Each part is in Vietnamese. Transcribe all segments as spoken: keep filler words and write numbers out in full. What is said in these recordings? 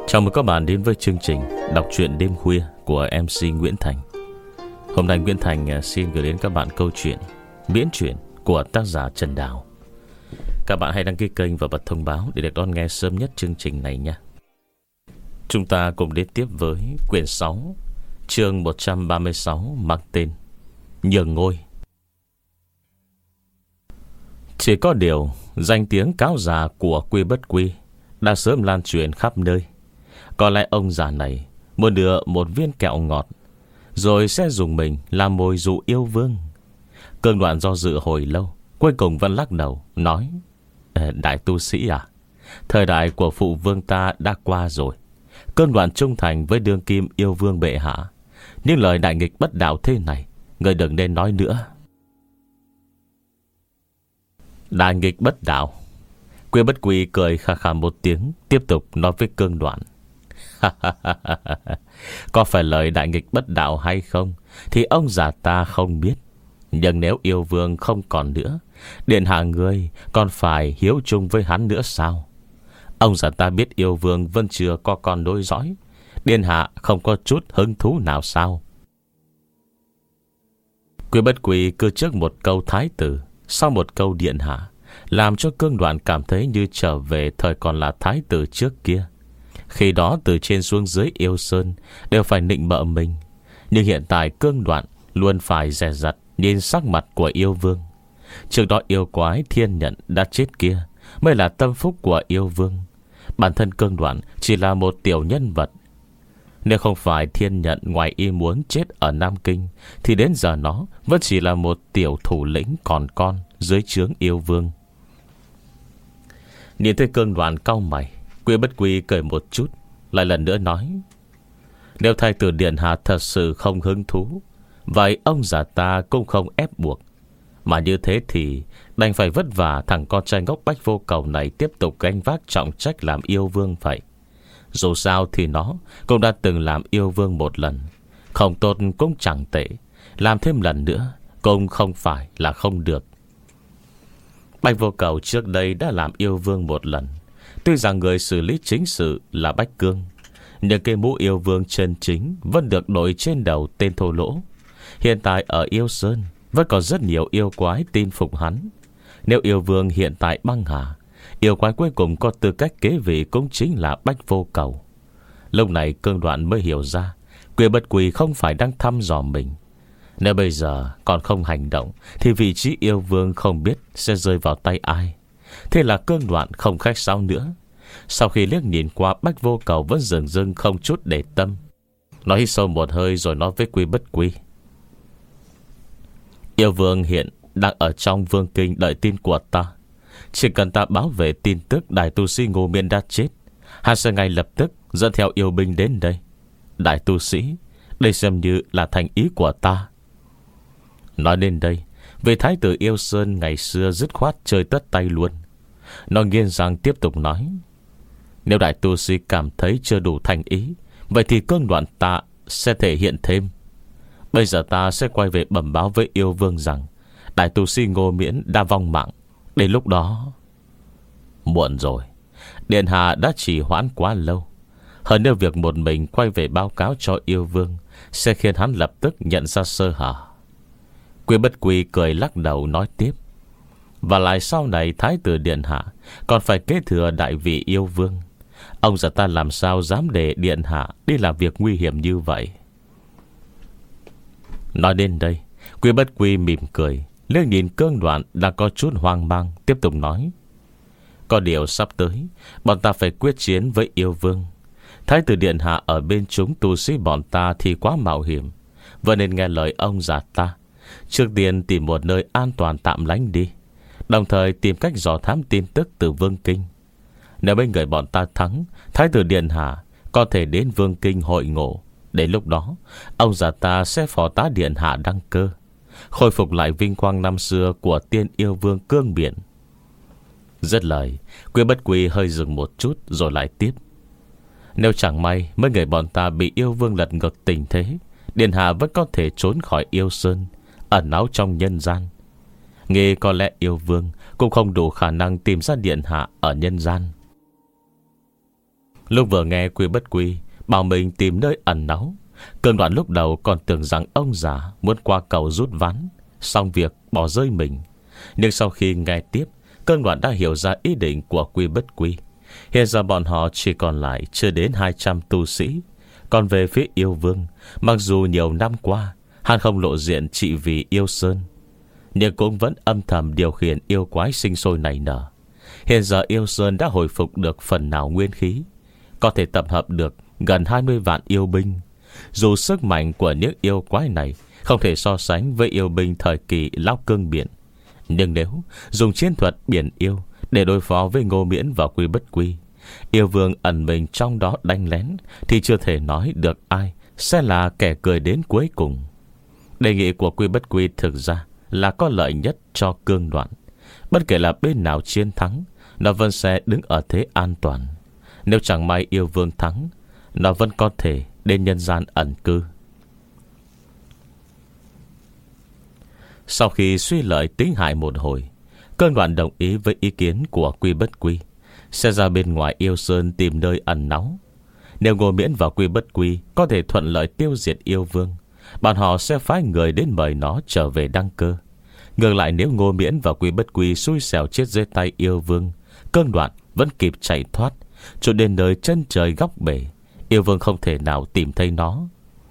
Chào mừng các bạn đến với chương trình đọc truyện đêm khuya của em xê Nguyễn Thành. Hôm nay Nguyễn Thành xin gửi đến các bạn câu chuyện Miễn truyện của tác giả Trần Đào. Các bạn hãy đăng ký kênh và bật thông báo để được đón nghe sớm nhất chương trình này nha. Chúng ta cùng đến tiếp với quyển sáu, chương một trăm ba mươi sáu, mang tên Nhường Ngôi. Chỉ có điều danh tiếng cáo già của Quy Bất Quy đã sớm lan truyền khắp nơi. Có lẽ ông già này muốn đưa một viên kẹo ngọt, rồi sẽ dùng mình làm mồi dụ yêu vương. Cương Đoạn do dự hồi lâu, cuối cùng vẫn lắc đầu nói: Đại tu sĩ à, thời đại của phụ vương ta đã qua rồi. Cương Đoạn trung thành với đương kim yêu vương bệ hạ. Những lời đại nghịch bất đạo thế này người đừng nên nói nữa. Đại nghịch bất đạo? Quy Bất Quy cười khà khà một tiếng, tiếp tục nói với Cương Đoạn: Có phải lời đại nghịch bất đạo hay không thì ông già ta không biết. Nhưng nếu yêu vương không còn nữa, điện hạ ngươi còn phải hiếu chung với hắn nữa sao? Ông già ta biết yêu vương vẫn chưa có con nối dõi, điện hạ không có chút hứng thú nào sao? Quy Bất Quy cứ trước một câu thái tử, sau một câu điện hạ, làm cho Cương Đoạn cảm thấy như trở về thời còn là thái tử trước kia. Khi đó từ trên xuống dưới yêu sơn đều phải nịnh bợ mình, nhưng hiện tại Cương Đoạn luôn phải dè dặt nhìn sắc mặt của yêu vương. Trước đó yêu quái Thiên Nhận đã chết kia mới là tâm phúc của yêu vương. Bản thân Cương Đoạn chỉ là một tiểu nhân vật. Nếu không phải Thiên Nhận ngoài ý muốn chết ở Nam Kinh, thì đến giờ nó vẫn chỉ là một tiểu thủ lĩnh còn con dưới trướng yêu vương. Nhìn thấy Cương Đoạn cau mày, Quy Bất Quy cười một chút, lại lần nữa nói: Nếu thái tử điện hạ thật sự không hứng thú, vậy ông già ta cũng không ép buộc. Mà như thế thì đành phải vất vả thằng con trai ngốc Bách Vô Cầu này tiếp tục gánh vác trọng trách làm yêu vương vậy. Dù sao thì nó cũng đã từng làm yêu vương một lần, không tốt cũng chẳng tệ, làm thêm lần nữa cũng không phải là không được. Bách Vô Cầu trước đây đã làm yêu vương một lần. Tuy rằng người xử lý chính sự là Bách Cương, nhưng cái mũ yêu vương chân chính vẫn được đội trên đầu tên thô lỗ. Hiện tại ở Yêu Sơn vẫn còn rất nhiều yêu quái tin phục hắn. Nếu yêu vương hiện tại băng hà, yêu quái cuối cùng có tư cách kế vị cũng chính là Bách Vô Cầu. Lúc này Cương Đoạn mới hiểu ra Quy Bất Quy không phải đang thăm dò mình. Nếu bây giờ còn không hành động thì vị trí yêu vương không biết sẽ rơi vào tay ai. Thế là Cương Đoạn không khách sáo nữa. Sau khi liếc nhìn qua Bách Vô Cầu vẫn dừng dưng không chút để tâm, nói hít sâu một hơi rồi nói với Quy Bất Quy: Yêu vương hiện đang ở trong vương kinh đợi tin của ta. Chỉ cần ta báo về tin tức đại tu sĩ Ngô Miên đã chết, hắn sẽ ngay lập tức dẫn theo yêu binh đến đây. Đại tu sĩ, đây xem như là thành ý của ta. Nói đến đây, về thái tử Yêu Sơn ngày xưa dứt khoát chơi tất tay luôn. Nó nghiêng rằng tiếp tục nói: Nếu đại tu sĩ cảm thấy chưa đủ thành ý, vậy thì Cương Đoạn ta sẽ thể hiện thêm. Bây giờ ta sẽ quay về bẩm báo với yêu vương rằng đại tu sĩ Ngô Miễn đã vong mạng. Đến lúc đó muộn rồi. Điện hạ đã trì hoãn quá lâu. Hơn nữa việc một mình quay về báo cáo cho yêu vương sẽ khiến hắn lập tức nhận ra sơ hở. Quy Bất Quy cười lắc đầu nói tiếp: Và lại sau này thái tử điện hạ còn phải kế thừa đại vị yêu vương. Ông già ta làm sao dám để điện hạ đi làm việc nguy hiểm như vậy. Nói đến đây, Quy Bất Quy mỉm cười, liếc nhìn Cương Đoạn đang có chút hoang mang, tiếp tục nói: Có điều sắp tới bọn ta phải quyết chiến với yêu vương. Thái tử điện hạ ở bên chúng tu sĩ bọn ta thì quá mạo hiểm, vậy nên nghe lời ông già ta, trước tiên tìm một nơi an toàn tạm lánh đi, đồng thời tìm cách dò thám tin tức từ vương kinh. Nếu bên người bọn ta thắng, thái tử điện hạ có thể đến vương kinh hội ngộ. Đến lúc đó ông già ta sẽ phó tá điện hạ đăng cơ, khôi phục lại vinh quang năm xưa của tiên yêu vương Cương Biển. Dứt lời, Quy Bất Quy hơi dừng một chút rồi lại tiếp: Nếu chẳng may mấy người bọn ta bị yêu vương lật ngược tình thế, điện hạ vẫn có thể trốn khỏi Yêu Sơn, ẩn náu trong nhân gian. Nghe có lẽ yêu vương cũng không đủ khả năng tìm ra điện hạ ở nhân gian. Lúc vừa nghe Quy Bất Quy bảo mình tìm nơi ẩn náu, Cơn Đoạn lúc đầu còn tưởng rằng ông già muốn qua cầu rút ván, xong việc bỏ rơi mình. Nhưng sau khi nghe tiếp, Cơn Đoạn đã hiểu ra ý định của Quy Bất Quy. Hiện giờ bọn họ chỉ còn lại chưa đến hai trăm tu sĩ. Còn về phía yêu vương, mặc dù nhiều năm qua hắn không lộ diện trị vì yêu sơn, nhưng cũng vẫn âm thầm điều khiển yêu quái sinh sôi nảy nở. Hiện giờ yêu sơn đã hồi phục được phần nào nguyên khí, có thể tập hợp được gần hai mươi vạn yêu binh. Dù sức mạnh của những yêu quái này không thể so sánh với yêu binh thời kỳ Lão Cương Biển, nhưng nếu dùng chiến thuật biển yêu để đối phó với Ngô Miễn và Quy Bất Quy, yêu vương ẩn mình trong đó đánh lén, thì chưa thể nói được ai sẽ là kẻ cười đến cuối cùng. Đề nghị của Quy Bất Quy thực ra là có lợi nhất cho Cương Đoạn. Bất kể là bên nào chiến thắng, nó vẫn sẽ đứng ở thế an toàn. Nếu chẳng may yêu vương thắng, nó vẫn có thể đến nhân gian ẩn cư. Sau khi suy lợi tính hại một hồi, Cơn Đoạn đồng ý với ý kiến của Quy Bất Quy, sẽ ra bên ngoài yêu sơn tìm nơi ẩn náu. Nếu Ngô Miễn và Quy Bất Quy có thể thuận lợi tiêu diệt yêu vương, bọn họ sẽ phái người đến mời nó trở về đăng cơ. Ngược lại, nếu Ngô Miễn và Quy Bất Quy xui xẻo chết dưới tay yêu vương, Cơn Đoạn vẫn kịp chạy thoát, cho đến nơi chân trời góc bể, yêu vương không thể nào tìm thấy nó.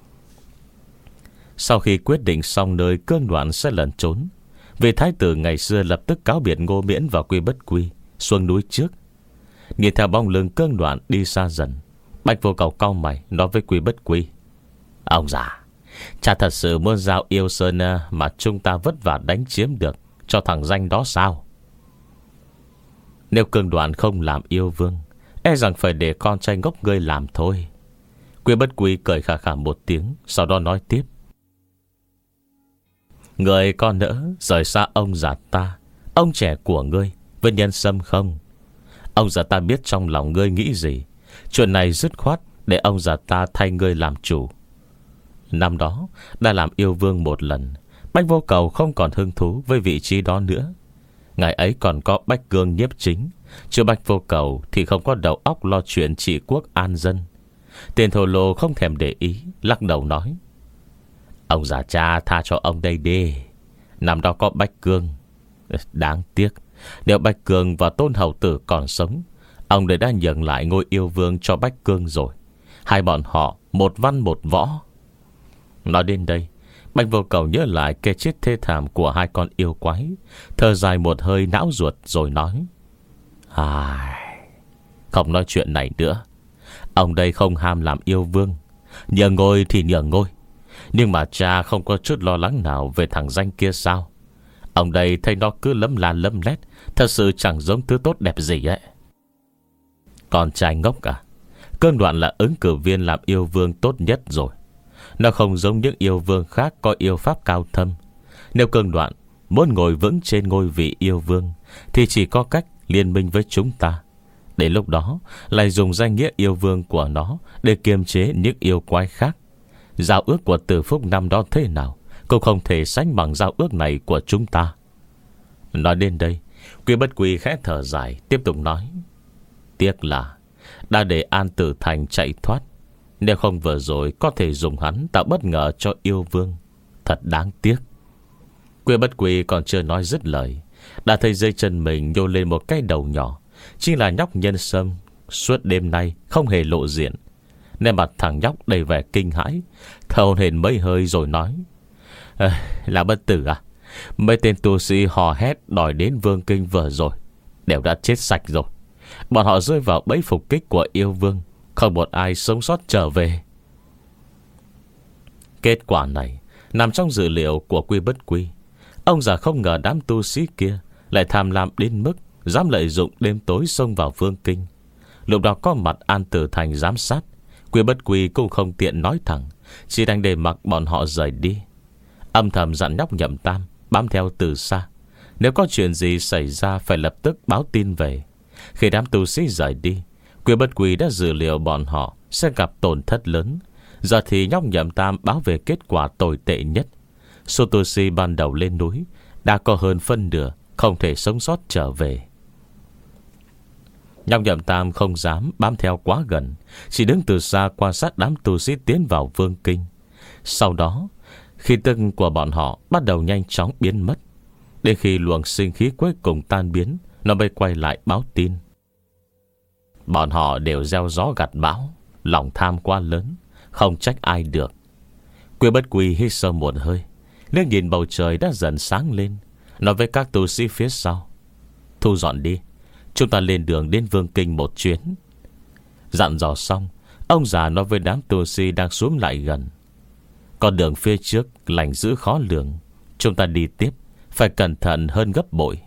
Sau khi quyết định xong nơi Cơn Đoạn sẽ lẩn trốn, vị thái tử ngày xưa lập tức cáo biệt Ngô Miễn và Quy Bất Quy xuống núi trước. Nhìn theo bóng lưng Cơn Đoạn đi xa dần, Bạch Vô Cầu cau mày nói với Quy Bất Quy: Ông già, cha thật sự muốn giao yêu sơn mà chúng ta vất vả đánh chiếm được cho thằng danh đó sao? Nếu Cơn Đoạn không làm yêu vương, e rằng phải để con trai ngốc ngươi làm thôi. Quy Bất Quy cười khà khà một tiếng, sau đó nói tiếp: Người con nỡ rời xa ông già ta, ông trẻ của ngươi với nhân sâm không? Ông già ta biết trong lòng ngươi nghĩ gì. Chuyện này dứt khoát để ông già ta thay ngươi làm chủ. Năm đó đã làm yêu vương một lần, Bách Vô Cầu không còn hứng thú với vị trí đó nữa. Ngày ấy còn có Bách Cương nhiếp chính, chứ Bách Vô Cầu thì không có đầu óc lo chuyện trị quốc an dân. Tiền Thổ Lô không thèm để ý, lắc đầu nói: Ông già cha tha cho ông đây đi. Năm đó có Bách Cương. Đáng tiếc, nếu Bách Cương và Tôn Hầu Tử còn sống, ông đấy đã nhận lại ngôi yêu vương cho Bách Cương rồi. Hai bọn họ một văn một võ. Nói đến đây, Bạch Vô Cầu nhớ lại cái chết thê thảm của hai con yêu quái, thở dài một hơi não ruột rồi nói: Ai... Không nói chuyện này nữa. Ông đây không ham làm yêu vương, nhờ ngôi thì nhờ ngôi, nhưng mà cha không có chút lo lắng nào về thằng danh kia sao? Ông đây thấy nó cứ lấm la lấm lét, thật sự chẳng giống thứ tốt đẹp gì ấy. Con trai ngốc à? Cơn Đoạn là ứng cử viên làm yêu vương tốt nhất rồi. Nó không giống những yêu vương khác có yêu pháp cao thâm. Nếu Cơn Đoạn muốn ngồi vững trên ngôi vị yêu vương, thì chỉ có cách liên minh với chúng ta. Để lúc đó lại dùng danh nghĩa yêu vương của nó để kiềm chế những yêu quái khác. Giao ước của Từ Phúc năm đó thế nào cũng không thể sánh bằng giao ước này của chúng ta. Nói đến đây, Quy Bất Quy khẽ thở dài, tiếp tục nói: Tiếc là đã để An Tử Thành chạy thoát. Nếu không vừa rồi có thể dùng hắn tạo bất ngờ cho yêu vương. Thật đáng tiếc. Quy Bất Quy còn chưa nói dứt lời, đã thấy dưới chân mình nhô lên một cái đầu nhỏ, chính là nhóc Nhân Sâm. Suốt đêm nay không hề lộ diện, nên mặt thằng nhóc đầy vẻ kinh hãi, thở hổn hển mấy hơi rồi nói: à, Là Bất Tử à? Mấy tên tu sĩ hò hét đòi đến Vương Kinh vừa rồi đều đã chết sạch rồi. Bọn họ rơi vào bẫy phục kích của yêu vương, không một ai sống sót trở về. Kết quả này nằm trong dự liệu của Quy Bất Quy. Ông già không ngờ đám tu sĩ kia lại tham lam đến mức dám lợi dụng đêm tối xông vào Vương Kinh. Lúc đó có mặt An Tử Thành giám sát, Quy Bất Quy cũng không tiện nói thẳng, chỉ đành để mặc bọn họ rời đi. Âm thầm dặn nhóc Nhậm Tam bám theo từ xa, nếu có chuyện gì xảy ra phải lập tức báo tin về. Khi đám tu sĩ rời đi, Quy Bất Quy đã dự liệu bọn họ sẽ gặp tổn thất lớn. Giờ thì nhóc Nhậm Tam báo về kết quả tồi tệ nhất. Số tu sĩ ban đầu lên núi đã có hơn phân nửa không thể sống sót trở về. Nhóc Nhậm Tam không dám bám theo quá gần, chỉ đứng từ xa quan sát đám tu sĩ tiến vào vương kinh. Sau đó, khi tức của bọn họ bắt đầu nhanh chóng biến mất, đến khi luồng sinh khí cuối cùng tan biến, nó mới quay lại báo tin. Bọn họ đều gieo gió gặt bão, lòng tham quá lớn, không trách ai được. Quy Bất Quy hít sâu một hơi, liếc nhìn bầu trời đã dần sáng lên, nói với các tu sĩ phía sau: thu dọn đi, chúng ta lên đường đến vương kinh một chuyến. Dặn dò xong, ông già nói với đám tu sĩ đang xúm lại gần: con đường phía trước lành dữ khó lường, chúng ta đi tiếp phải cẩn thận hơn gấp bội.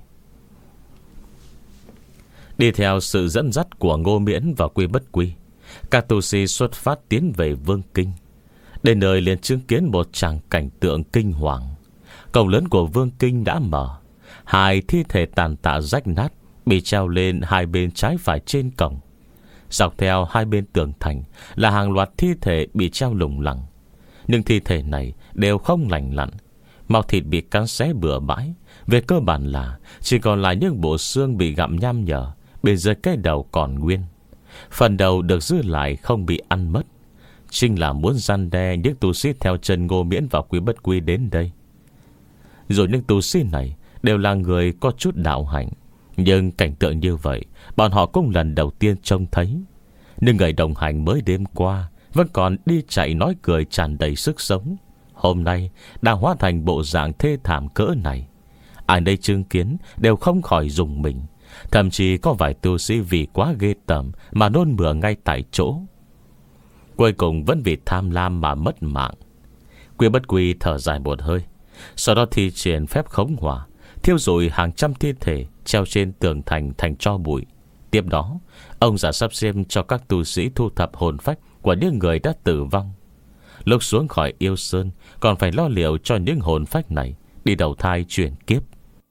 Đi theo sự dẫn dắt của Ngô Miễn và Quy Bất Quy, các tu sĩ xuất phát tiến về vương kinh. Đến nơi liền chứng kiến một tràng cảnh tượng kinh hoàng. Cổng lớn của vương kinh đã mở, hai thi thể tàn tạ rách nát bị treo lên hai bên trái phải trên cổng. Dọc theo hai bên tường thành là hàng loạt thi thể bị treo lủng lẳng. Nhưng thi thể này đều không lành lặn, máu thịt bị cắn xé bừa bãi. Về cơ bản là chỉ còn lại những bộ xương bị gặm nham nhở, bên dưới cái đầu còn nguyên. Phần đầu được giữ lại không bị ăn mất, chính là muốn răn đe những tu sĩ theo chân Ngô Miễn và Quy Bất Quy đến đây. Rồi những tu sĩ này đều là người có chút đạo hạnh, nhưng cảnh tượng như vậy bọn họ cũng lần đầu tiên trông thấy. Nhưng người đồng hành mới đêm qua vẫn còn đi chạy nói cười tràn đầy sức sống, hôm nay đã hóa thành bộ dạng thê thảm cỡ này. Ai đây chứng kiến đều không khỏi rùng mình. Thậm chí có vài tu sĩ vì quá ghê tởm mà nôn mửa ngay tại chỗ, cuối cùng vẫn vì tham lam mà mất mạng. Quy Bất Quy thở dài một hơi, sau đó thi triển phép khống hỏa, thiêu rụi hàng trăm thi thể treo trên tường thành thành tro bụi. Tiếp đó, ông già sắp xếp cho các tu sĩ thu thập hồn phách của những người đã tử vong. Lúc xuống khỏi Yêu Sơn, còn phải lo liệu cho những hồn phách này đi đầu thai chuyển kiếp.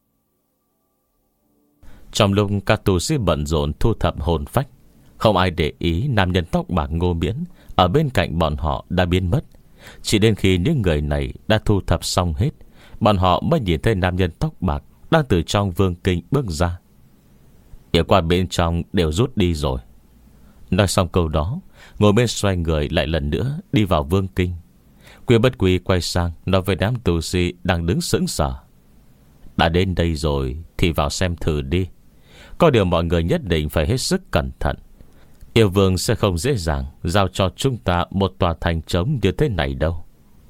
Trong lúc các tu sĩ bận rộn thu thập hồn phách, không ai để ý nam nhân tóc bạc Ngô Miễn ở bên cạnh bọn họ đã biến mất. Chỉ đến khi những người này đã thu thập xong hết, bọn họ mới nhìn thấy nam nhân tóc bạc đang từ trong vương kinh bước ra. Yêu quan bên trong đều rút đi rồi. Nói xong câu đó, Ngô Miễn xoay người lại lần nữa đi vào vương kinh. Quy Bất Quy quay sang nói với đám tu sĩ đang đứng sững sờ: đã đến đây rồi thì vào xem thử đi. Có điều mọi người nhất định phải hết sức cẩn thận. Yêu vương sẽ không dễ dàng giao cho chúng ta một tòa thành trống như thế này đâu.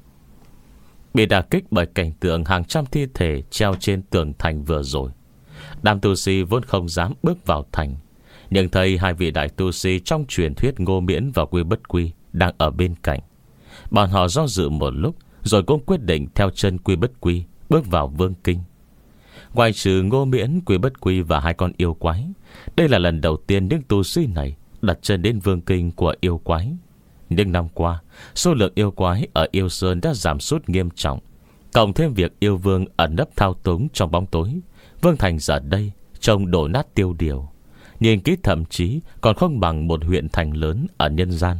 Bị đả kích bởi cảnh tượng hàng trăm thi thể treo trên tường thành vừa rồi, đám tu sĩ vốn không dám bước vào thành. Nhưng thấy hai vị đại tu sĩ trong truyền thuyết Ngô Miễn và Quy Bất Quy đang ở bên cạnh, bọn họ do dự một lúc rồi cũng quyết định theo chân Quy Bất Quy bước vào vương kinh. Ngoài trừ Ngô Miễn, Quy Bất Quy và hai con yêu quái, đây là lần đầu tiên những tu sĩ này đặt chân đến vương kinh của yêu quái. Nhưng năm qua, số lượng yêu quái ở Yêu Sơn đã giảm sút nghiêm trọng, cộng thêm việc yêu vương ẩn nấp thao túng trong bóng tối, vương thành giờ đây trông đổ nát tiêu điều, nhìn kỹ thậm chí còn không bằng một huyện thành lớn ở nhân gian.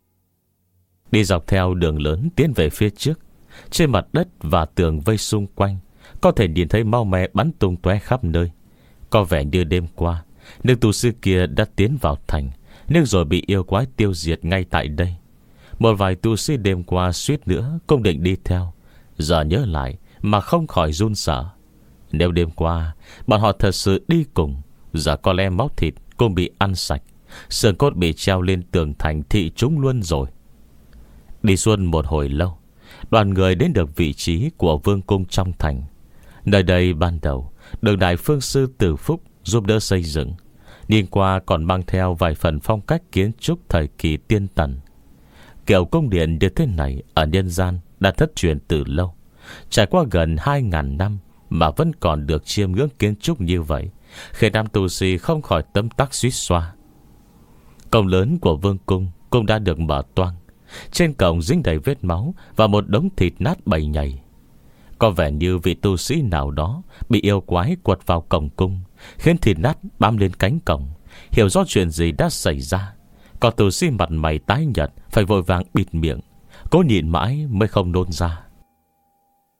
Đi dọc theo đường lớn tiến về phía trước, trên mặt đất và tường vây xung quanh có thể nhìn thấy mau me bắn tung tóe khắp nơi. Có vẻ như đêm qua nước tu sĩ kia đã tiến vào thành, nhưng rồi bị yêu quái tiêu diệt ngay tại đây. Một vài tu sĩ đêm qua suýt nữa cũng định đi theo, giờ nhớ lại mà không khỏi run sợ. Nếu đêm qua bọn họ thật sự đi cùng, giờ có lẽ máu thịt cũng bị ăn sạch, xương cốt bị treo lên tường thành thị chúng luôn rồi. Đi xuân một hồi lâu, đoàn người đến được vị trí của vương cung trong thành. Nơi đây ban đầu được Đại Phương Sư Từ Phúc giúp đỡ xây dựng, nhìn qua còn mang theo vài phần phong cách kiến trúc thời kỳ tiên tần. Kiểu cung điện như thế này ở nhân gian đã thất truyền từ lâu, trải qua gần hai ngàn năm mà vẫn còn được chiêm ngưỡng kiến trúc như vậy, khiến nam tu sĩ không khỏi tấm tắc suýt xoa. Cổng lớn của vương cung cũng đã được mở toang, trên cổng dính đầy vết máu và một đống thịt nát bầy nhầy. Có vẻ như vị tu sĩ nào đó bị yêu quái quật vào cổng cung, khiến thịt nát bám lên cánh cổng. Hiểu rõ chuyện gì đã xảy ra, có tu sĩ mặt mày tái nhợt phải vội vàng bịt miệng, cố nhịn mãi mới không nôn ra.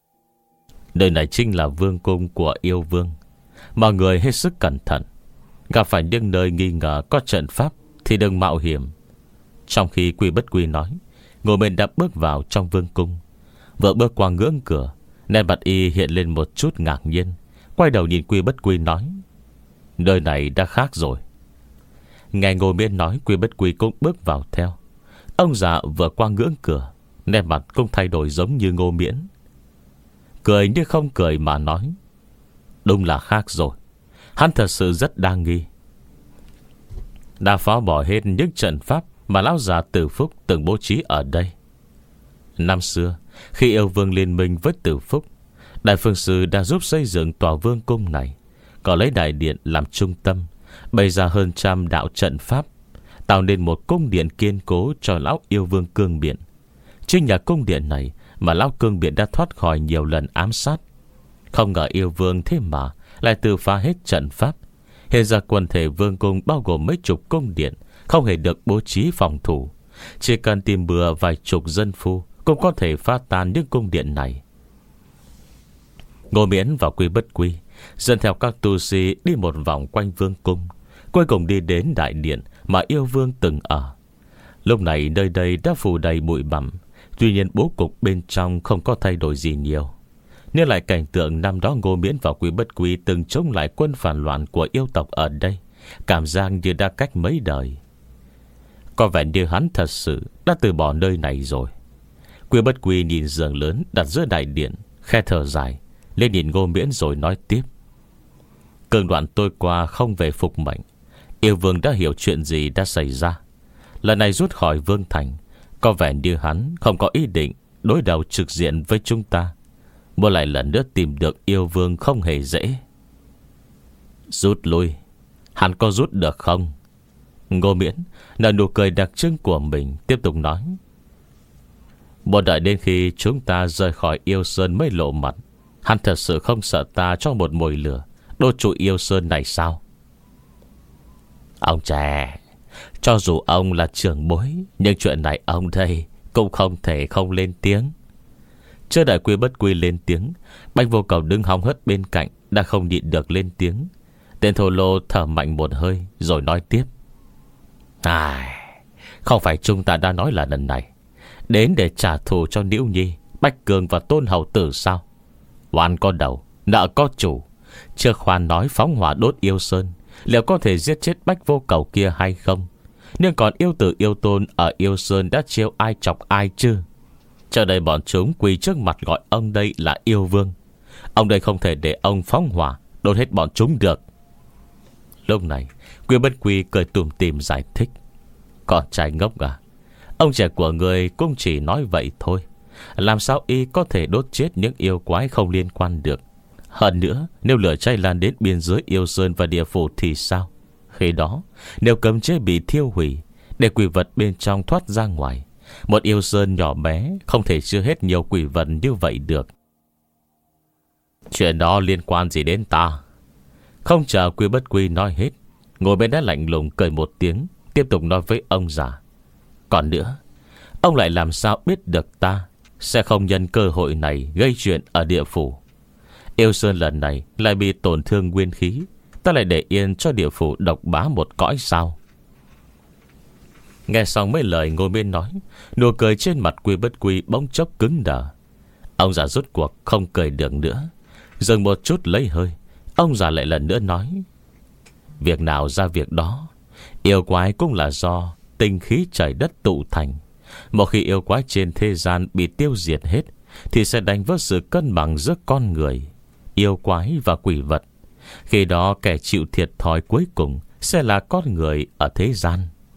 Nơi này chính là vương cung của yêu vương. Mọi người hết sức cẩn thận. Gặp phải những nơi nghi ngờ có trận pháp thì đừng mạo hiểm. Trong khi Quy Bất Quy nói, Ngô Miễn đã bước vào trong vương cung. Vừa bước qua ngưỡng cửa, nét mặt y hiện lên một chút ngạc nhiên. Quay đầu nhìn Quy Bất Quy nói, nơi này đã khác rồi. Nghe Ngô Miễn nói, Quy Bất Quy cũng bước vào theo. Ông già vừa qua ngưỡng cửa, nét mặt cũng thay đổi giống như Ngô Miễn. Cười như không cười mà nói, đúng là khác rồi. Hắn thật sự rất đa nghi. Đã phá bỏ hết những trận pháp mà lão già Tử Phúc từng bố trí ở đây. Năm xưa, khi yêu vương liên minh với Tử Phúc, Đại Phương Sư đã giúp xây dựng tòa vương cung này, có lấy đại điện làm trung tâm, bày ra hơn trăm đạo trận pháp, tạo nên một cung điện kiên cố cho lão yêu vương Cương Biện. Chính nhờ cung điện này mà lão Cương Biện đã thoát khỏi nhiều lần ám sát. Không ngờ yêu vương thế mà lại tự phá hết trận pháp. Hiện giờ quần thể vương cung bao gồm mấy chục cung điện, không hề được bố trí phòng thủ. Chỉ cần tìm bừa vài chục dân phu cũng có thể phá tan những cung điện này. Ngô Miễn và Quy Bất Quy dẫn theo các tu sĩ đi một vòng quanh vương cung, cuối cùng đi đến đại điện mà yêu vương từng ở. Lúc này nơi đây đã phủ đầy bụi bặm, tuy nhiên bố cục bên trong không có thay đổi gì nhiều. Nên lại cảnh tượng năm đó Ngô Miễn và Quy Bất Quy từng chống lại quân phản loạn của yêu tộc ở đây, cảm giác như đã cách mấy đời. Có vẻ như hắn thật sự đã từ bỏ nơi này rồi. Quy Bất Quy nhìn giường lớn đặt giữa đại điện, khe thở dài, lên nhìn Ngô Miễn rồi nói tiếp, cơn đoạn tôi qua không về phục mệnh. Yêu vương đã hiểu chuyện gì đã xảy ra. Lần này rút khỏi vương thành, có vẻ như hắn không có ý định đối đầu trực diện với chúng ta. Muốn lại lần nữa tìm được yêu vương không hề dễ. Rút lui, hắn có rút được không? Ngô Miễn nở nụ cười đặc trưng của mình, tiếp tục nói, một đợi đến khi chúng ta rời khỏi yêu sơn mới lộ mặt. Hắn thật sự không sợ ta cho một mồi lửa đốt trụi yêu sơn này sao? Ông trẻ, cho dù ông là trưởng bối, nhưng chuyện này ông đây cũng không thể không lên tiếng. Chưa đợi Quy Bất Quy lên tiếng, Bạch Vô Cầu đứng hóng hớt bên cạnh đã không nhịn được lên tiếng. Tên thô lô thở mạnh một hơi rồi nói tiếp, ai, không phải chúng ta đã nói là lần này đến để trả thù cho Nữ Nhi, Bách Cường và Tôn Hầu Tử sao? Oan có đầu, nợ có chủ. Chưa khoan nói phóng hỏa đốt yêu sơn, liệu có thể giết chết Bách Vô Cầu kia hay không? Nhưng còn yêu tử yêu tôn ở yêu sơn đã chiêu ai chọc ai chứ? Chờ đây bọn chúng quỳ trước mặt gọi ông đây là yêu vương. Ông đây không thể để ông phóng hỏa đốt hết bọn chúng được. Lúc này Quy Bất Quy cười tủm tỉm giải thích, con trai ngốc à, ông trẻ của người cũng chỉ nói vậy thôi. Làm sao y có thể đốt chết những yêu quái không liên quan được? Hơn nữa, nếu lửa cháy lan đến biên giới yêu sơn và địa phủ thì sao? Khi đó, nếu cấm chế bị thiêu hủy, để quỷ vật bên trong thoát ra ngoài, một yêu sơn nhỏ bé không thể chứa hết nhiều quỷ vật như vậy được. Chuyện đó liên quan gì đến ta? Không chờ Quy Bất Quy nói hết, ngồi bên đã lạnh lùng cười một tiếng, tiếp tục nói với ông già, còn nữa, ông lại làm sao biết được ta sẽ không nhân cơ hội này gây chuyện ở địa phủ? Yêu sơn lần này lại bị tổn thương nguyên khí, ta lại để yên cho địa phủ độc bá một cõi sao? Nghe xong mấy lời Ngô Miễn nói, nụ cười trên mặt Quy Bất Quy bỗng chốc cứng đờ. Ông già rốt cuộc không cười được nữa, dừng một chút lấy hơi. Ông già lại lần nữa nói, việc nào ra việc đó. Yêu quái cũng là do tinh khí trời đất tụ thành. Một khi yêu quái trên thế gian bị tiêu diệt hết, thì sẽ đánh vỡ sự cân bằng giữa con người, yêu quái và quỷ vật. Khi đó kẻ chịu thiệt thòi cuối cùng sẽ là con người ở thế gian.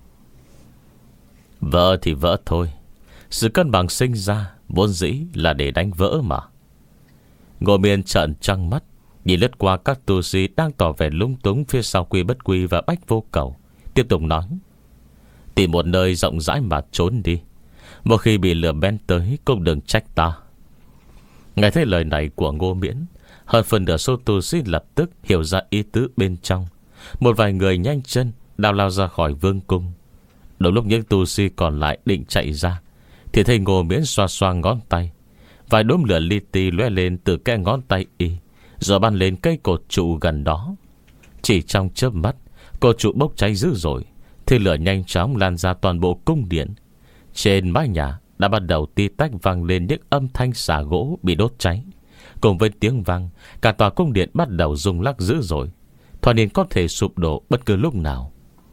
Vỡ thì vỡ thôi, sự cân bằng sinh ra vốn dĩ là để đánh vỡ mà. Ngô Miễn trợn trăng mắt, nhìn lướt qua các tu sĩ đang tỏ vẻ lung túng phía sau Quy Bất Quy và Bách Vô Cầu, tiếp tục nói, tìm một nơi rộng rãi mà trốn đi. Một khi bị lửa bén tới cũng đừng trách ta. Nghe thấy lời này của Ngô Miễn, hơn phần nửa số tu sĩ lập tức hiểu ra ý tứ bên trong. Một vài người nhanh chân đào lao ra khỏi vương cung. Đúng lúc những tu sĩ còn lại định chạy ra, thì thấy Ngô Miễn xoa xoa ngón tay. Vài đốm lửa li ti lóe lên từ cái ngón tay y, rồi bắn lên cây cột trụ gần đó. Chỉ trong chớp mắt, Cột trụ bốc cháy dữ dội, thì lửa nhanh chóng lan ra toàn bộ cung điện. Trên mái nhà đã bắt đầu tí tách vang lên những âm thanh xà gỗ bị đốt cháy. Cùng với tiếng vang, cả tòa cung điện bắt đầu rung lắc dữ dội, thoạt nhìn có thể sụp đổ bất cứ lúc nào.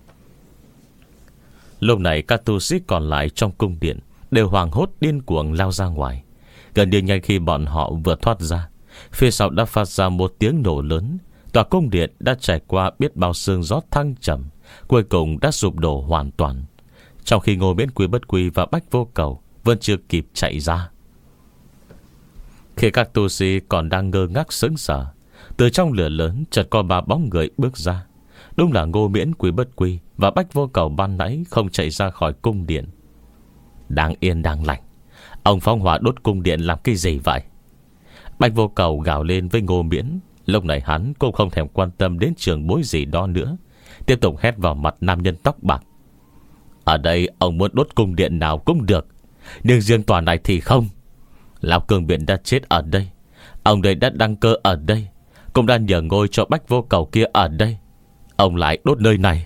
Lúc này các tu sĩ còn lại trong cung điện đều hoảng hốt điên cuồng lao ra ngoài. Gần như ngay khi bọn họ vừa thoát ra, phía sau đã phát ra một tiếng nổ lớn. Tòa cung điện đã trải qua biết bao sương gió thăng trầm, cuối cùng đã sụp đổ hoàn toàn. Trong khi Ngô Miễn, Quý Bất Quy và Bách Vô Cầu vẫn chưa kịp chạy ra. Khi các tu sĩ còn đang ngơ ngác sững sờ, từ trong lửa lớn chợt có ba bóng người bước ra. Đúng là Ngô Miễn, Quý Bất Quy và Bách Vô Cầu ban nãy không chạy ra khỏi cung điện. Đang yên đang lành, ông phóng hỏa đốt cung điện làm cái gì vậy? Bách Vô Cầu gào lên với Ngô Miễn. Lúc này hắn cũng không thèm quan tâm đến trường bối gì đó nữa, tiếp tục hét vào mặt nam nhân tóc bạc: ở đây ông muốn đốt cung điện nào cũng được, nhưng riêng tòa này thì không. Lão Cường Biển đã chết ở đây, ông đây đã đăng cơ ở đây, cũng đã nhờ ngôi cho Bách Vô Cầu kia ở đây, ông lại đốt nơi này.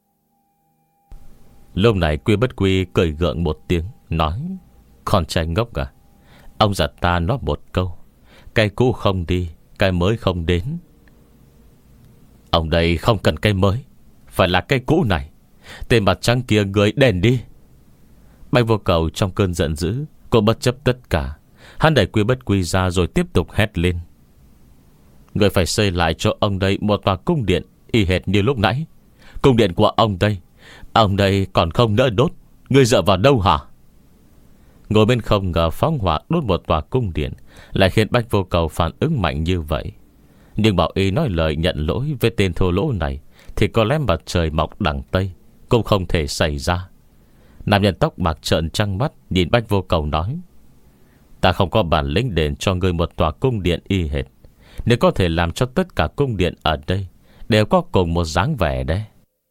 Lúc này Quy Bất Quy cười gượng một tiếng, nói: con trai ngốc à, ông già ta nói một câu, cái cũ không đi, cái mới không đến. Ông đây không cần cái mới, phải là cái cũ này. Tên mặt trắng kia người đèn đi. Bách Vô Cầu trong cơn giận dữ, cô bất chấp tất cả, hắn đẩy Quy Bất Quy ra rồi tiếp tục hét lên: người phải xây lại cho ông đây một tòa cung điện y hệt như lúc nãy. Cung điện của ông đây, ông đây còn không nỡ đốt, người dựa vào đâu hả? Ngồi bên không ngờ phóng hỏa đốt một tòa cung điện lại khiến Bách Vô Cầu phản ứng mạnh như vậy. Nhưng bảo y nói lời nhận lỗi với tên thô lỗ này thì có lẽ mặt trời mọc đằng Tây cũng không thể xảy ra. Nam nhân tóc bạc trợn trăng mắt nhìn Bách Vô Cầu nói: ta không có bản lĩnh đền cho ngươi một tòa cung điện y hệt, nếu có thể làm cho tất cả cung điện ở đây đều có cùng một dáng vẻ đấy.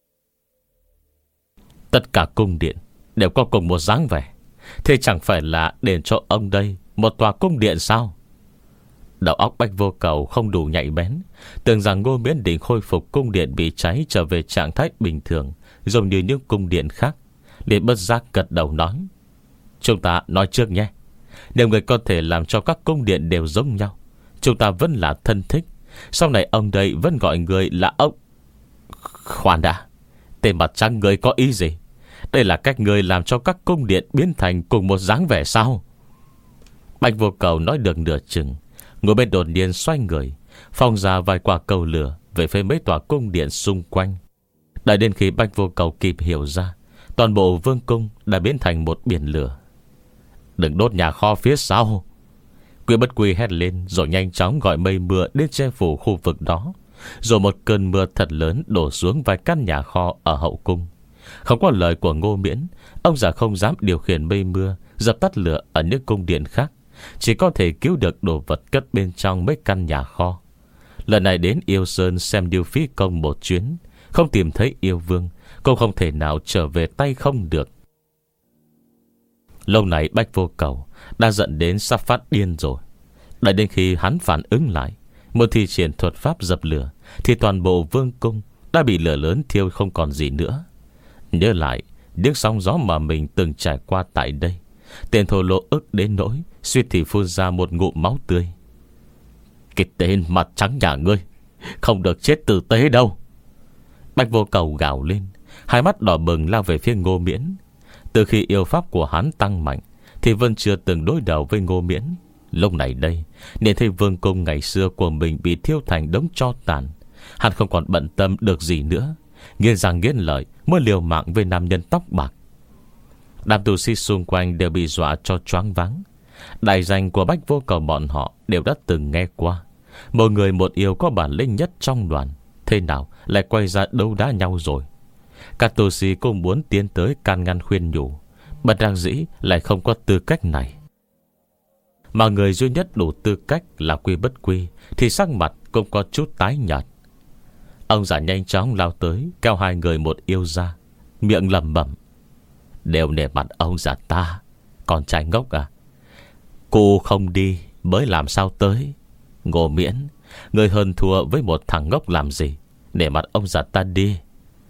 Tất cả cung điện đều có cùng một dáng vẻ, thế chẳng phải là đền cho ông đây một tòa cung điện sao? Đầu óc Bách Vô Cầu không đủ nhạy bén, tưởng rằng Ngô Miễn định khôi phục cung điện bị cháy trở về trạng thái bình thường giống như những cung điện khác, liền bất giác gật đầu nói: chúng ta nói trước nhé, nếu người có thể làm cho các cung điện đều giống nhau, chúng ta vẫn là thân thích. Sau này ông đây vẫn gọi người là ông. Khoan đã, tên mặt trắng người có ý gì? Đây là cách người làm cho các cung điện biến thành cùng một dáng vẻ sao? Bạch Vô Cầu nói được nửa chừng, ngồi bên đột nhiên xoay người, phong ra vài quả cầu lửa về phía mấy tòa cung điện xung quanh. Đợi đến khi Bạch Vô Cầu kịp hiểu ra, toàn bộ vương cung đã biến thành một biển lửa. Đừng đốt nhà kho phía sau! Quy Bất Quy hét lên, rồi nhanh chóng gọi mây mưa đến che phủ khu vực đó. Rồi một cơn mưa thật lớn đổ xuống vài căn nhà kho ở hậu cung. Không có lời của Ngô Miễn, ông già không dám điều khiển mây mưa dập tắt lửa ở những cung điện khác, chỉ có thể cứu được đồ vật cất bên trong mấy căn nhà kho. Lần này đến Yêu Sơn xem điêu phí công một chuyến, không tìm thấy yêu vương, cũng không thể nào trở về tay không được. Lâu này Bách Vô Cầu đã giận đến sắp phát điên rồi. Đợi đến khi hắn phản ứng lại, một thi triển thuật pháp dập lửa, thì toàn bộ vương cung đã bị lửa lớn thiêu không còn gì nữa. Nhớ lại những sóng gió mà mình từng trải qua tại đây, tên thô lỗ ức đến nỗi suýt thì phun ra một ngụm máu tươi. Cái tên mặt trắng nhà ngươi không được chết tử tế đâu! Bách Vô Cầu gào lên, hai mắt đỏ bừng lao về phía Ngô Miễn. Từ khi yêu pháp của hắn tăng mạnh thì vẫn chưa từng đối đầu với Ngô Miễn. Lúc này đây, nhìn thấy vương cung ngày xưa của mình bị thiêu thành đống tro tàn, hắn không còn bận tâm được gì nữa, nghiến răng nghiến lợi muốn liều mạng với nam nhân tóc bạc. Đám tu sĩ xung quanh đều bị dọa cho choáng váng. Đại danh của Bách Vô Cầu bọn họ đều đã từng nghe qua. Một người một yêu có bản lĩnh nhất trong đoàn, thế nào lại quay ra đấu đá nhau rồi. Các tu sĩ cũng muốn tiến tới can ngăn khuyên nhủ, bất đắc dĩ lại không có tư cách này. Mà người duy nhất đủ tư cách là Quy Bất Quy thì sắc mặt cũng có chút tái nhợt. Ông già nhanh chóng lao tới, kéo hai người một yêu ra, miệng lẩm bẩm: đều nể mặt ông già ta, con trai ngốc à, cô không đi mới làm sao tới. Ngô Miễn, người hơn thua với một thằng ngốc làm gì, nể mặt ông già ta đi.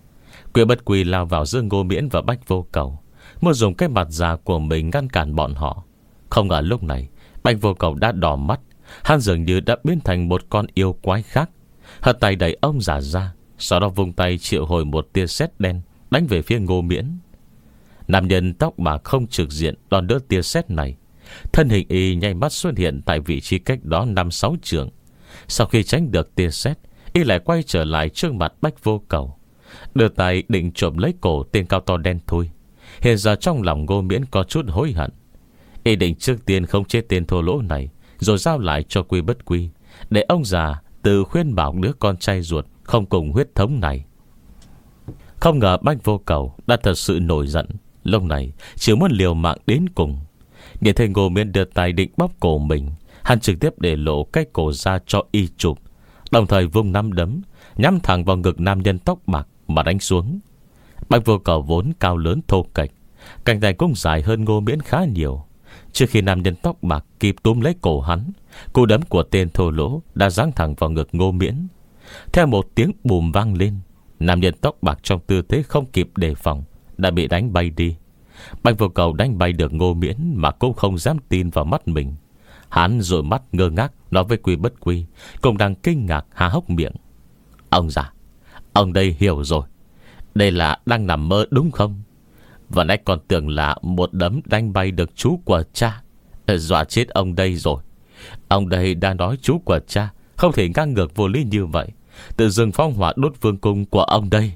Quỷ Bất Quỷ lao vào giữa Ngô Miễn và Bách Vô Cầu, muốn dùng cái mặt già của mình ngăn cản bọn họ. Không ngờ lúc này Bách Vô Cầu đã đỏ mắt. Hắn dường như đã biến thành một con yêu quái khác. Hất tay đẩy ông già ra, sau đó vung tay triệu hồi một tia sét đen đánh về phía Ngô Miễn. Nam nhân tóc bạc không trực diện đòn đỡ tia sét này. Thân hình y nhanh mắt xuất hiện tại vị trí cách đó năm sáu trượng. Sau khi tránh được tia sét, y lại quay trở lại trước mặt Bách Vô Cầu, đưa tay định trộm lấy cổ tên cao to đen thui. Hiện giờ trong lòng Ngô Miễn có chút hối hận. Y định trước tiên không chế tên thô lỗ này, rồi giao lại cho Quy Bất Quy, để ông già tự khuyên bảo đứa con trai ruột không cùng huyết thống này. Không ngờ Bách Vô Cầu đã thật sự nổi giận. Lúc này chỉ muốn liều mạng đến cùng. Nhìn thấy Ngô Miễn đưa tay định bóp cổ mình, hắn trực tiếp để lộ cái cổ ra cho y chụp, đồng thời vung nắm đấm nhắm thẳng vào ngực nam nhân tóc bạc mà đánh xuống. Bách Vô Cầu vốn cao lớn thô kệch, cánh tay cũng dài hơn Ngô Miễn khá nhiều. Trước khi nam nhân tóc bạc kịp túm lấy cổ hắn, cú đấm của tên thô lỗ đã giáng thẳng vào ngực Ngô Miễn. Theo một tiếng bùm vang lên, nam nhân tóc bạc trong tư thế không kịp đề phòng đã bị đánh bay đi. Bách Vô Cầu đánh bay được Ngô Miễn mà cũng không dám tin vào mắt mình. Hắn rồi mắt ngơ ngác nói với Quy Bất Quy, cũng đang kinh ngạc há hốc miệng: ông già, ông đây hiểu rồi. Đây là đang nằm mơ đúng không? Và nãy còn tưởng là một đấm đánh bay được chú của cha. Dọa chết ông đây rồi. Ông đây đang nói chú của cha không thể ngang ngược vô lý như vậy, tự dưng phóng hỏa đốt vương cung của ông đây.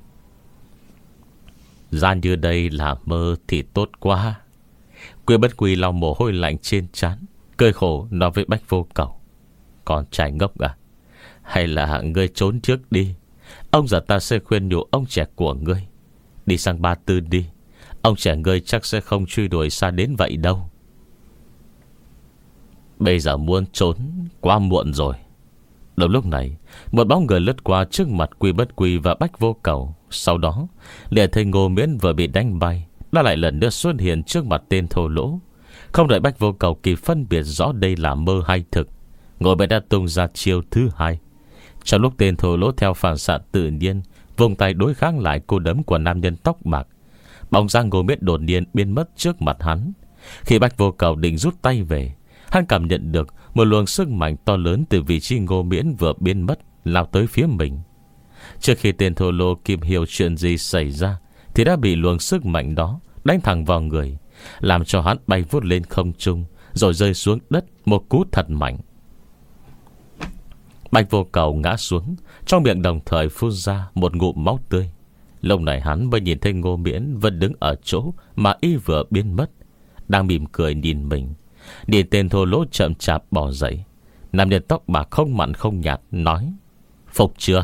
Gian như đây là mơ thì tốt quá. Quy Bất Quy lau mồ hôi lạnh trên trán, cười khổ nói với Bách Vô Cầu: con trai ngốc à, hay là ngươi trốn trước đi. Ông già ta sẽ khuyên nhủ ông trẻ của ngươi đi sang Ba Tư đi. Ông trẻ ngươi chắc sẽ không truy đuổi xa đến vậy đâu. Bây giờ muốn trốn quá muộn rồi. Đúng lúc này, một bóng người lướt qua trước mặt Quy Bất Quy và Bách Vô Cầu. Sau đó liền thấy Ngô Miễn vừa bị đánh bay đã lại lần nữa xuất hiện trước mặt tên thô lỗ. Không đợi Bách Vô Cầu kịp phân biệt rõ đây là mơ hay thực, Ngô Miễn đã tung ra chiêu thứ hai. Trong lúc tên thô lỗ theo phản xạ tự nhiên vùng tay đối kháng lại cú đấm của nam nhân tóc bạc, bóng dáng Ngô Miễn đột nhiên biến mất trước mặt hắn. Khi Bách Vô Cầu định rút tay về, hắn cảm nhận được một luồng sức mạnh to lớn từ vị trí Ngô Miễn vừa biến mất lao tới phía mình. Trước khi tên thô lỗ kịp hiểu chuyện gì xảy ra thì đã bị luồng sức mạnh đó đánh thẳng vào người, làm cho hắn bay vút lên không trung, rồi rơi xuống đất một cú thật mạnh. Bách Vô Cầu ngã xuống, trong miệng đồng thời phun ra một ngụm máu tươi. Lúc này hắn mới nhìn thấy Ngô Miễn vẫn đứng ở chỗ mà y vừa biến mất, đang mỉm cười nhìn mình. Nhìn tên thô lỗ chậm chạp bỏ dậy, nam nhân tóc bạc không mặn không nhạt nói: phục chưa?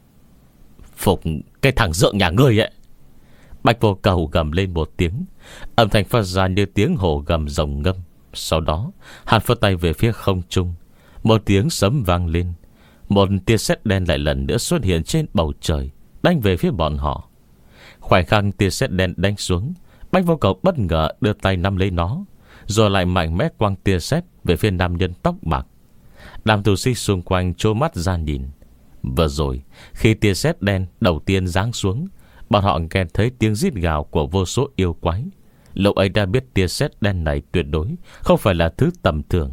Phục cái thằng dượng nhà ngươi ấy. Bách Vô Cầu gầm lên một tiếng, âm thanh phát ra như tiếng hổ gầm rồng ngâm. Sau đó hắn phất tay về phía không trung, một tiếng sấm vang lên. Một tia sét đen lại lần nữa xuất hiện trên bầu trời, đánh về phía bọn họ. Khoảnh khắc tia sét đen đánh xuống, Bách Vô Cầu bất ngờ đưa tay nắm lấy nó, rồi lại mạnh mẽ quăng tia sét về phía nam nhân tóc bạc. Đám tù sĩ xung quanh trố mắt ra nhìn. Vừa rồi khi tia sét đen đầu tiên giáng xuống, bọn họ nghe thấy tiếng rít gào của vô số yêu quái. Lúc ấy đã biết tia sét đen này tuyệt đối không phải là thứ tầm thường.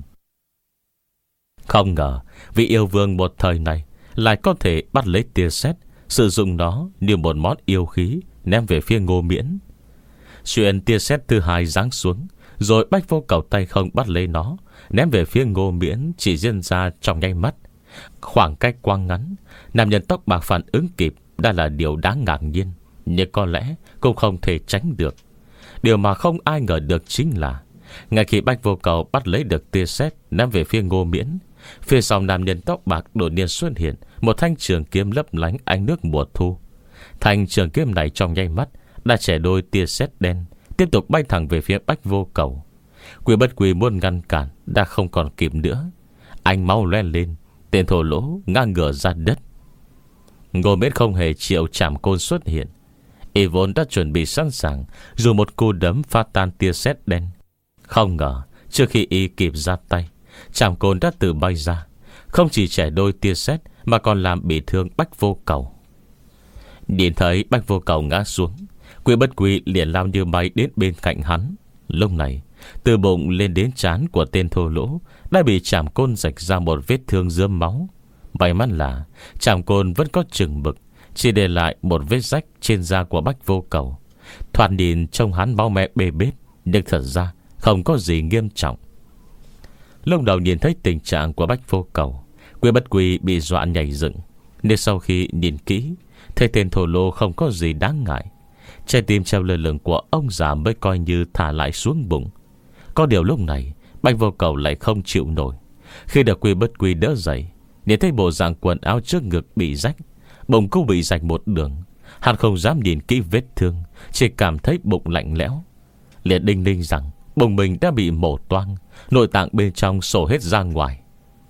Không ngờ vị yêu vương một thời này lại có thể bắt lấy tia sét, sử dụng nó như một món yêu khí ném về phía Ngô Miễn. Chuyện tia sét thứ hai giáng xuống, rồi Bách Vô Cầu tay không bắt lấy nó ném về phía Ngô Miễn chỉ diễn ra trong nháy mắt. Khoảng cách quá ngắn, nam nhân tóc bạc phản ứng kịp đã là điều đáng ngạc nhiên, nhưng có lẽ cũng không thể tránh được. Điều mà không ai ngờ được chính là ngay khi Bách Vô Cầu bắt lấy được tia sét ném về phía Ngô Miễn, phía sau nam nhân tóc bạc đột nhiên xuất hiện một thanh trường kiếm lấp lánh ánh nước mùa thu. Thanh trường kiếm này trong nháy mắt đã chẻ đôi tia sét đen, tiếp tục bay thẳng về phía Bách Vô Cầu. Quy Bất Quy muốn ngăn cản đã không còn kịp nữa. Ánh máu loe lên, tên thổ lỗ ngã ngửa ra đất. Ngô Miễn không hề chịu chạm côn xuất hiện. Y vốn đã chuẩn bị sẵn sàng dùng một cú đấm phá tan tia sét đen. Không ngờ trước khi y kịp ra tay, chạm côn đã tự bay ra, không chỉ chẻ đôi tia sét mà còn làm bị thương Bách Vô Cầu. Nhìn thấy Bách Vô Cầu ngã xuống, Quy Bất Quy liền lao như bay đến bên cạnh hắn. Lúc này từ bụng lên đến trán của tên thô lỗ đã bị chảm côn rạch ra một vết thương rơm máu. May mắn là chảm côn vẫn có chừng mực, chỉ để lại một vết rách trên da của Bách Vô Cầu. Thoạt nhìn trông hắn máu me bê bết, nhưng thật ra không có gì nghiêm trọng. Lúc đầu nhìn thấy tình trạng của Bách Vô Cầu, Quy Bất Quy bị dọa nhảy dựng. Nhưng sau khi nhìn kỹ, thấy tên thổ lô không có gì đáng ngại. Trái tim treo lơ lửng của ông già mới coi như thả lại xuống bụng. Có điều lúc này Bách Vô Cầu lại không chịu nổi. Khi được Quy Bất Quy đỡ dậy, nhìn thấy bộ dạng quần áo trước ngực bị rách, bụng cũng bị rạch một đường, hắn không dám nhìn kỹ vết thương, chỉ cảm thấy bụng lạnh lẽo. Liền đinh ninh rằng bụng mình đã bị mổ toang, nội tạng bên trong sổ hết ra ngoài.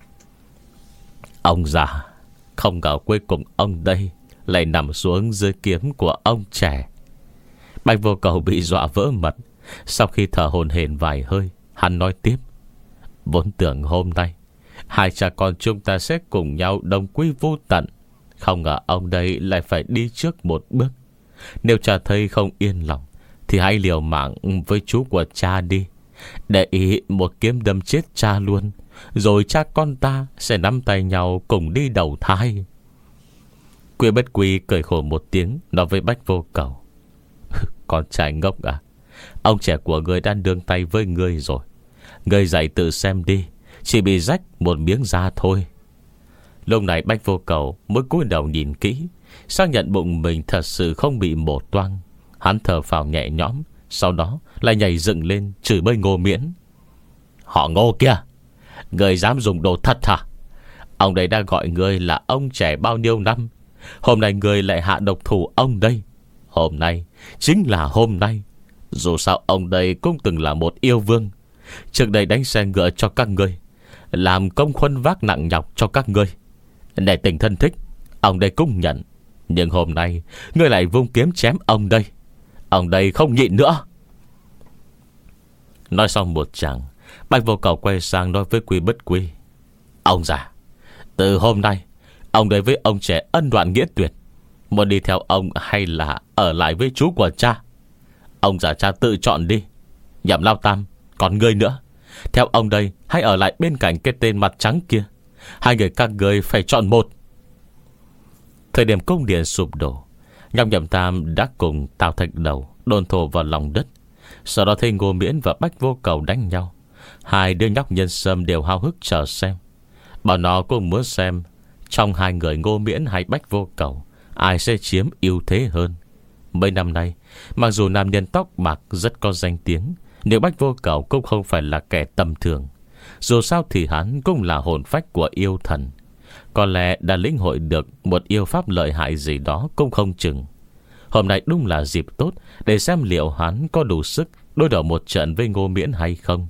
Ông già, không ngờ cuối cùng ông đây lại nằm xuống dưới kiếm của ông trẻ. Bạch Vô Cầu bị dọa vỡ mật. Sau khi thở hổn hển vài hơi, hắn nói tiếp: vốn tưởng hôm nay hai cha con chúng ta sẽ cùng nhau đồng quy vô tận, không ngờ ông đây lại phải đi trước một bước. Nếu cha thấy không yên lòng thì hãy liều mạng với chú của cha đi, để ý một kiếm đâm chết cha luôn, rồi cha con ta sẽ nắm tay nhau cùng đi đầu thai. Quy Bất Quy cười khổ một tiếng, nói với Bách Vô Cầu: con trai ngốc à, ông trẻ của ngươi đang đương tay với ngươi rồi. Ngươi dậy tự xem đi, chỉ bị rách một miếng da thôi. Lúc này Bách Vô Cầu mới cúi đầu nhìn kỹ, xác nhận bụng mình thật sự không bị mổ toang. Hắn thở phào nhẹ nhõm, sau đó lại nhảy dựng lên chửi bới Ngô Miễn: họ Ngô kia, ngươi dám dùng đồ thật hả? Ông đây đã gọi ngươi là ông trẻ bao nhiêu năm, hôm nay ngươi lại hạ độc thủ ông đây. Hôm nay chính là hôm nay. Dù sao ông đây cũng từng là một yêu vương. Trước đây đánh xe ngựa cho các ngươi, làm công khuân vác nặng nhọc cho các ngươi, để tình thân thích, ông đây cũng nhận. Nhưng hôm nay ngươi lại vung kiếm chém ông đây, ông đây không nhịn nữa. Nói xong một chàng, Bạch Vô Cầu quay sang nói với Quy Bất Quy: ông già, từ hôm nay ông đây với ông trẻ ân đoạn nghĩa tuyệt, muốn đi theo ông hay là ở lại với chú của cha, ông già cha tự chọn đi. Nhậm Lao Tam, còn ngươi nữa, theo ông đây hay ở lại bên cạnh cái tên mặt trắng kia? Hai người các ngươi phải chọn một. Thời điểm cung điện sụp đổ, Nhậm Nhậm Tam đã cùng Tào Thạch Đầu đôn thổ vào lòng đất. Sau đó thấy Ngô Miễn và Bách Vô Cầu đánh nhau. Hai đứa nhóc nhân sâm đều háo hức chờ xem. Bọn nó cũng muốn xem trong hai người Ngô Miễn hay Bách Vô Cầu ai sẽ chiếm ưu thế hơn. Mấy năm nay, mặc dù nam nhân tóc bạc rất có danh tiếng, nhưng Bách Vô Cầu cũng không phải là kẻ tầm thường. Dù sao thì hắn cũng là hồn phách của yêu thần, có lẽ đã lĩnh hội được một yêu pháp lợi hại gì đó cũng không chừng. Hôm nay đúng là dịp tốt để xem liệu hắn có đủ sức đối đầu một trận với Ngô Miễn hay không.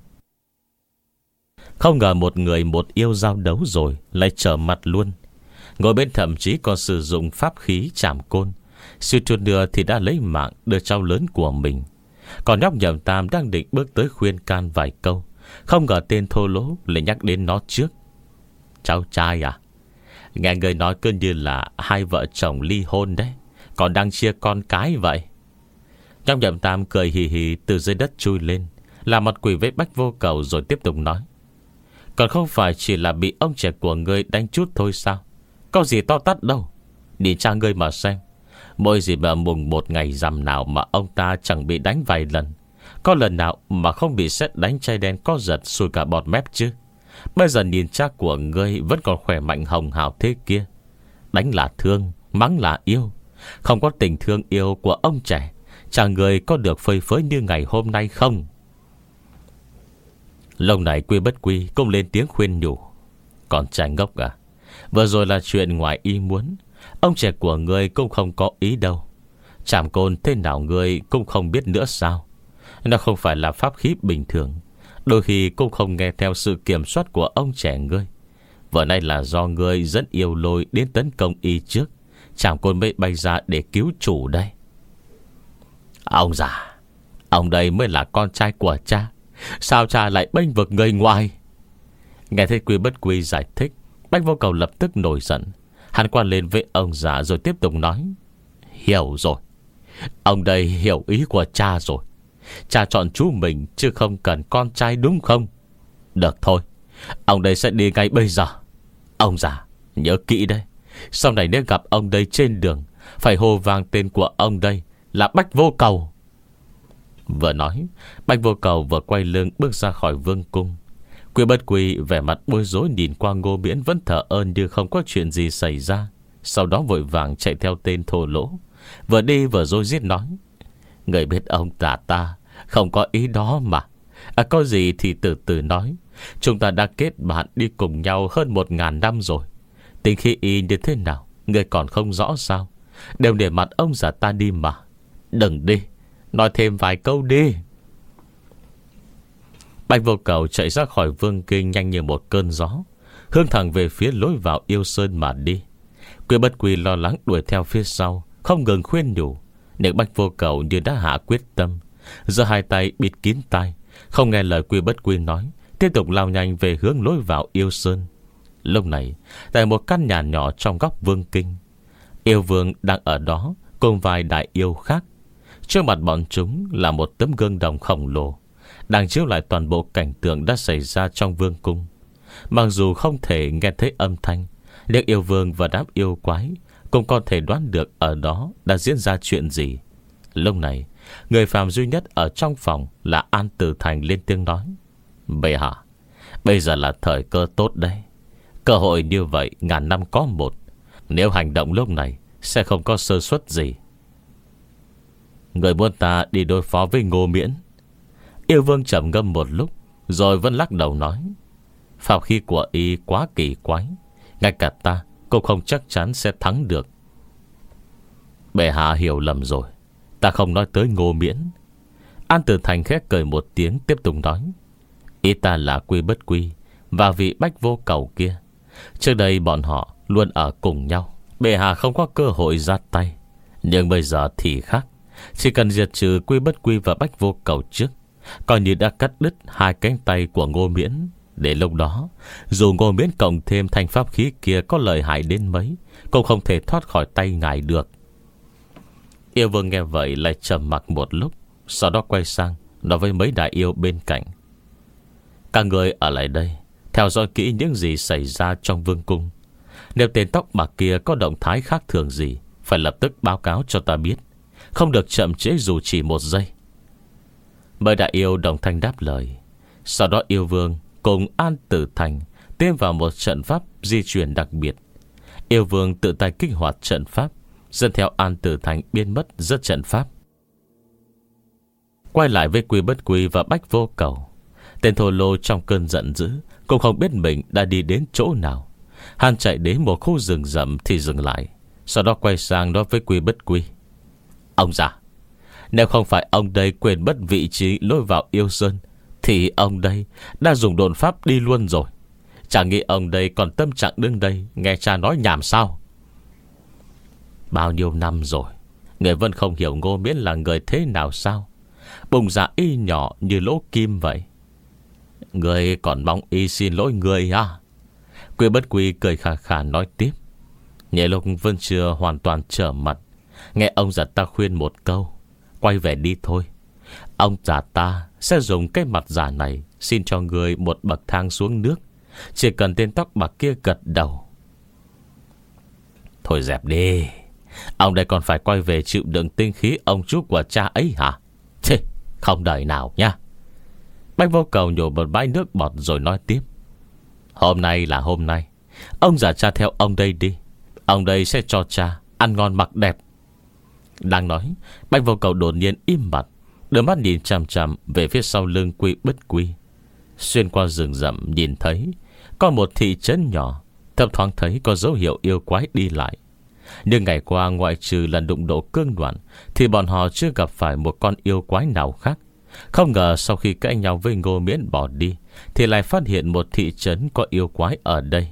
Không ngờ một người một yêu giao đấu rồi lại trở mặt luôn. Ngồi bên thậm chí còn sử dụng pháp khí chảm côn, suýt chút nữa thì đã lấy mạng đứa cháu lớn của mình. Còn nhóc Nhậm Tam đang định bước tới khuyên can vài câu, không ngờ tên thô lỗ lại nhắc đến nó trước: cháu trai à, nghe người nói cứ như là hai vợ chồng ly hôn đấy, còn đang chia con cái vậy. Nhóc Nhậm Tam cười hì hì từ dưới đất chui lên, làm mặt quỷ với Bách Vô Cầu rồi tiếp tục nói: còn không phải chỉ là bị ông trẻ của ngươi đánh chút thôi sao? Có gì to tát đâu. Nhìn cha ngươi mà xem, mỗi dịp mà mùng một ngày rằm nào mà ông ta chẳng bị đánh vài lần. Có lần nào mà không bị sét đánh chai đen có giật sùi cả bọt mép chứ? Bây giờ nhìn cha của ngươi vẫn còn khỏe mạnh hồng hào thế kia. Đánh là thương, mắng là yêu. Không có tình thương yêu của ông trẻ, cha người có được phơi phới như ngày hôm nay không? Lâu này Quy Bất Quy cũng lên tiếng khuyên nhủ: còn trai ngốc à, vừa rồi là chuyện ngoài ý muốn. Ông trẻ của ngươi cũng không có ý đâu. Chảm côn thế nào ngươi cũng không biết nữa sao? Nó không phải là pháp khí bình thường, đôi khi cũng không nghe theo sự kiểm soát của ông trẻ ngươi. Vừa nay là do ngươi dẫn yêu lôi đến tấn công y trước, chảm côn mới bay ra để cứu chủ đây. Ông già, ông đây mới là con trai của cha, sao cha lại bênh vực người ngoài? Nghe thấy Quy Bất Quy giải thích, Bách Vô Cầu lập tức nổi giận. Hắn qua lên với ông già rồi tiếp tục nói: Hiểu rồi. Ông đây hiểu ý của cha rồi. Cha chọn chú mình chứ không cần con trai đúng không? Được thôi, ông đây sẽ đi ngay bây giờ. Ông già nhớ kỹ đấy, sau này nếu gặp ông đây trên đường, phải hô vang tên của ông đây là Bách Vô Cầu. Vừa nói, Bách Vô Cầu vừa quay lưng bước ra khỏi vương cung. Quy Bất Quy vẻ mặt bối rối nhìn qua Ngô Miễn vẫn thở ơn như không có chuyện gì xảy ra. Sau đó vội vàng chạy theo tên thô lỗ, vừa đi vừa rối rít nói: Người biết ông tả ta không có ý đó mà. À, có gì thì từ từ nói. Chúng ta đã kết bạn đi cùng nhau hơn một ngàn năm rồi. Tính khí y như thế nào người còn không rõ sao? Đều để mặt ông già ta đi mà. Đừng đi, nói thêm vài câu đi. Bạch Vô Cầu chạy ra khỏi vương kinh nhanh như một cơn gió, hướng thẳng về phía lối vào Yêu Sơn mà đi. Quy Bất Quy lo lắng đuổi theo phía sau, không ngừng khuyên nhủ. Nhưng Bạch Vô Cầu như đã hạ quyết tâm, giơ hai tay bịt kín tai, không nghe lời Quy Bất Quy nói, tiếp tục lao nhanh về hướng lối vào Yêu Sơn. Lúc này, tại một căn nhà nhỏ trong góc vương kinh, Yêu Vương đang ở đó cùng vài đại yêu khác. Trước mặt bọn chúng là một tấm gương đồng khổng lồ, đang chiếu lại toàn bộ cảnh tượng đã xảy ra trong vương cung. Mặc dù không thể nghe thấy âm thanh, nhưng Yêu Vương và đám yêu quái cũng có thể đoán được ở đó đã diễn ra chuyện gì. Lúc này, người phàm duy nhất ở trong phòng là An Tử Thành lên tiếng nói: Bệ hạ, bây giờ là thời cơ tốt đấy. Cơ hội như vậy ngàn năm có một. Nếu hành động lúc này sẽ không có sơ suất gì. Người muốn ta đi đối phó với Ngô Miễn? Yêu Vương trầm ngâm một lúc rồi vẫn lắc đầu nói: Pháp khí của y quá kỳ quái, ngay cả ta cũng không chắc chắn sẽ thắng được. Bệ hạ hiểu lầm rồi, ta không nói tới Ngô Miễn. An Tử Thành khẽ cười một tiếng tiếp tục nói: Ý ta là Quy Bất Quy và vị Bách Vô Cầu kia. Trước đây bọn họ luôn ở cùng nhau, bệ hạ không có cơ hội ra tay. Nhưng bây giờ thì khác. Chỉ cần diệt trừ Quy Bất Quy và Bách Vô Cầu trước, coi như đã cắt đứt hai cánh tay của Ngô Miễn. Để lúc đó, dù Ngô Miễn cộng thêm thanh pháp khí kia có lợi hại đến mấy, cũng không thể thoát khỏi tay ngài được. Yêu Vương nghe vậy lại trầm mặc một lúc, sau đó quay sang nói với mấy đại yêu bên cạnh: Các người ở lại đây, theo dõi kỹ những gì xảy ra trong vương cung. Nếu tên tóc bạc kia có động thái khác thường gì, phải lập tức báo cáo cho ta biết, không được chậm trễ dù chỉ một giây. Mấy đại yêu đồng thanh đáp lời. Sau đó Yêu Vương cùng An Tử Thành tiến vào một trận pháp di chuyển đặc biệt. Yêu Vương tự tay kích hoạt trận pháp, dẫn theo An Tử Thành biến mất rất trận pháp. Quay lại với Quy Bất Quy và Bách Vô Cầu, tên thô lô trong cơn giận dữ cũng không biết mình đã đi đến chỗ nào. Hắn chạy đến một khu rừng rậm thì dừng lại, sau đó quay sang nói với Quy Bất Quy: Ông già, nếu không phải ông đây quên mất vị trí lối vào Yêu Sơn, thì ông đây đã dùng độn pháp đi luôn rồi. Chẳng nghĩ ông đây còn tâm trạng đứng đây nghe cha nói nhảm sao? Bao nhiêu năm rồi, người vẫn không hiểu Ngô Miễn là người thế nào sao? Bụng dạ y nhỏ như lỗ kim vậy. Người còn mong y xin lỗi người à? Quy Bất Quy cười khà khà nói tiếp. Nhẹ lúc vẫn chưa hoàn toàn trở mặt, nghe ông già ta khuyên một câu: Quay về đi thôi. Ông già ta sẽ dùng cái mặt giả này xin cho người một bậc thang xuống nước. Chỉ cần tên tóc bạc kia gật đầu. Thôi dẹp đi, ông đây còn phải quay về chịu đựng tinh khí ông chú của cha ấy hả? Chê, không đời nào nha. Bách Vô Cầu nhổ một bãi nước bọt rồi nói tiếp: Hôm nay là hôm nay, ông già cha theo ông đây đi. Ông đây sẽ cho cha ăn ngon mặc đẹp. Đang nói, Bách Vô Cầu đột nhiên im bặt, đôi mắt nhìn chằm chằm về phía sau lưng Quy Bất Quy. Xuyên qua rừng rậm nhìn thấy có một thị trấn nhỏ, thấp thoáng thấy có dấu hiệu yêu quái đi lại. Nhưng ngày qua ngoại trừ lần đụng độ cương đoạn, thì bọn họ chưa gặp phải một con yêu quái nào khác. Không ngờ sau khi cãi nhau với Ngô Miễn bỏ đi, thì lại phát hiện một thị trấn có yêu quái ở đây.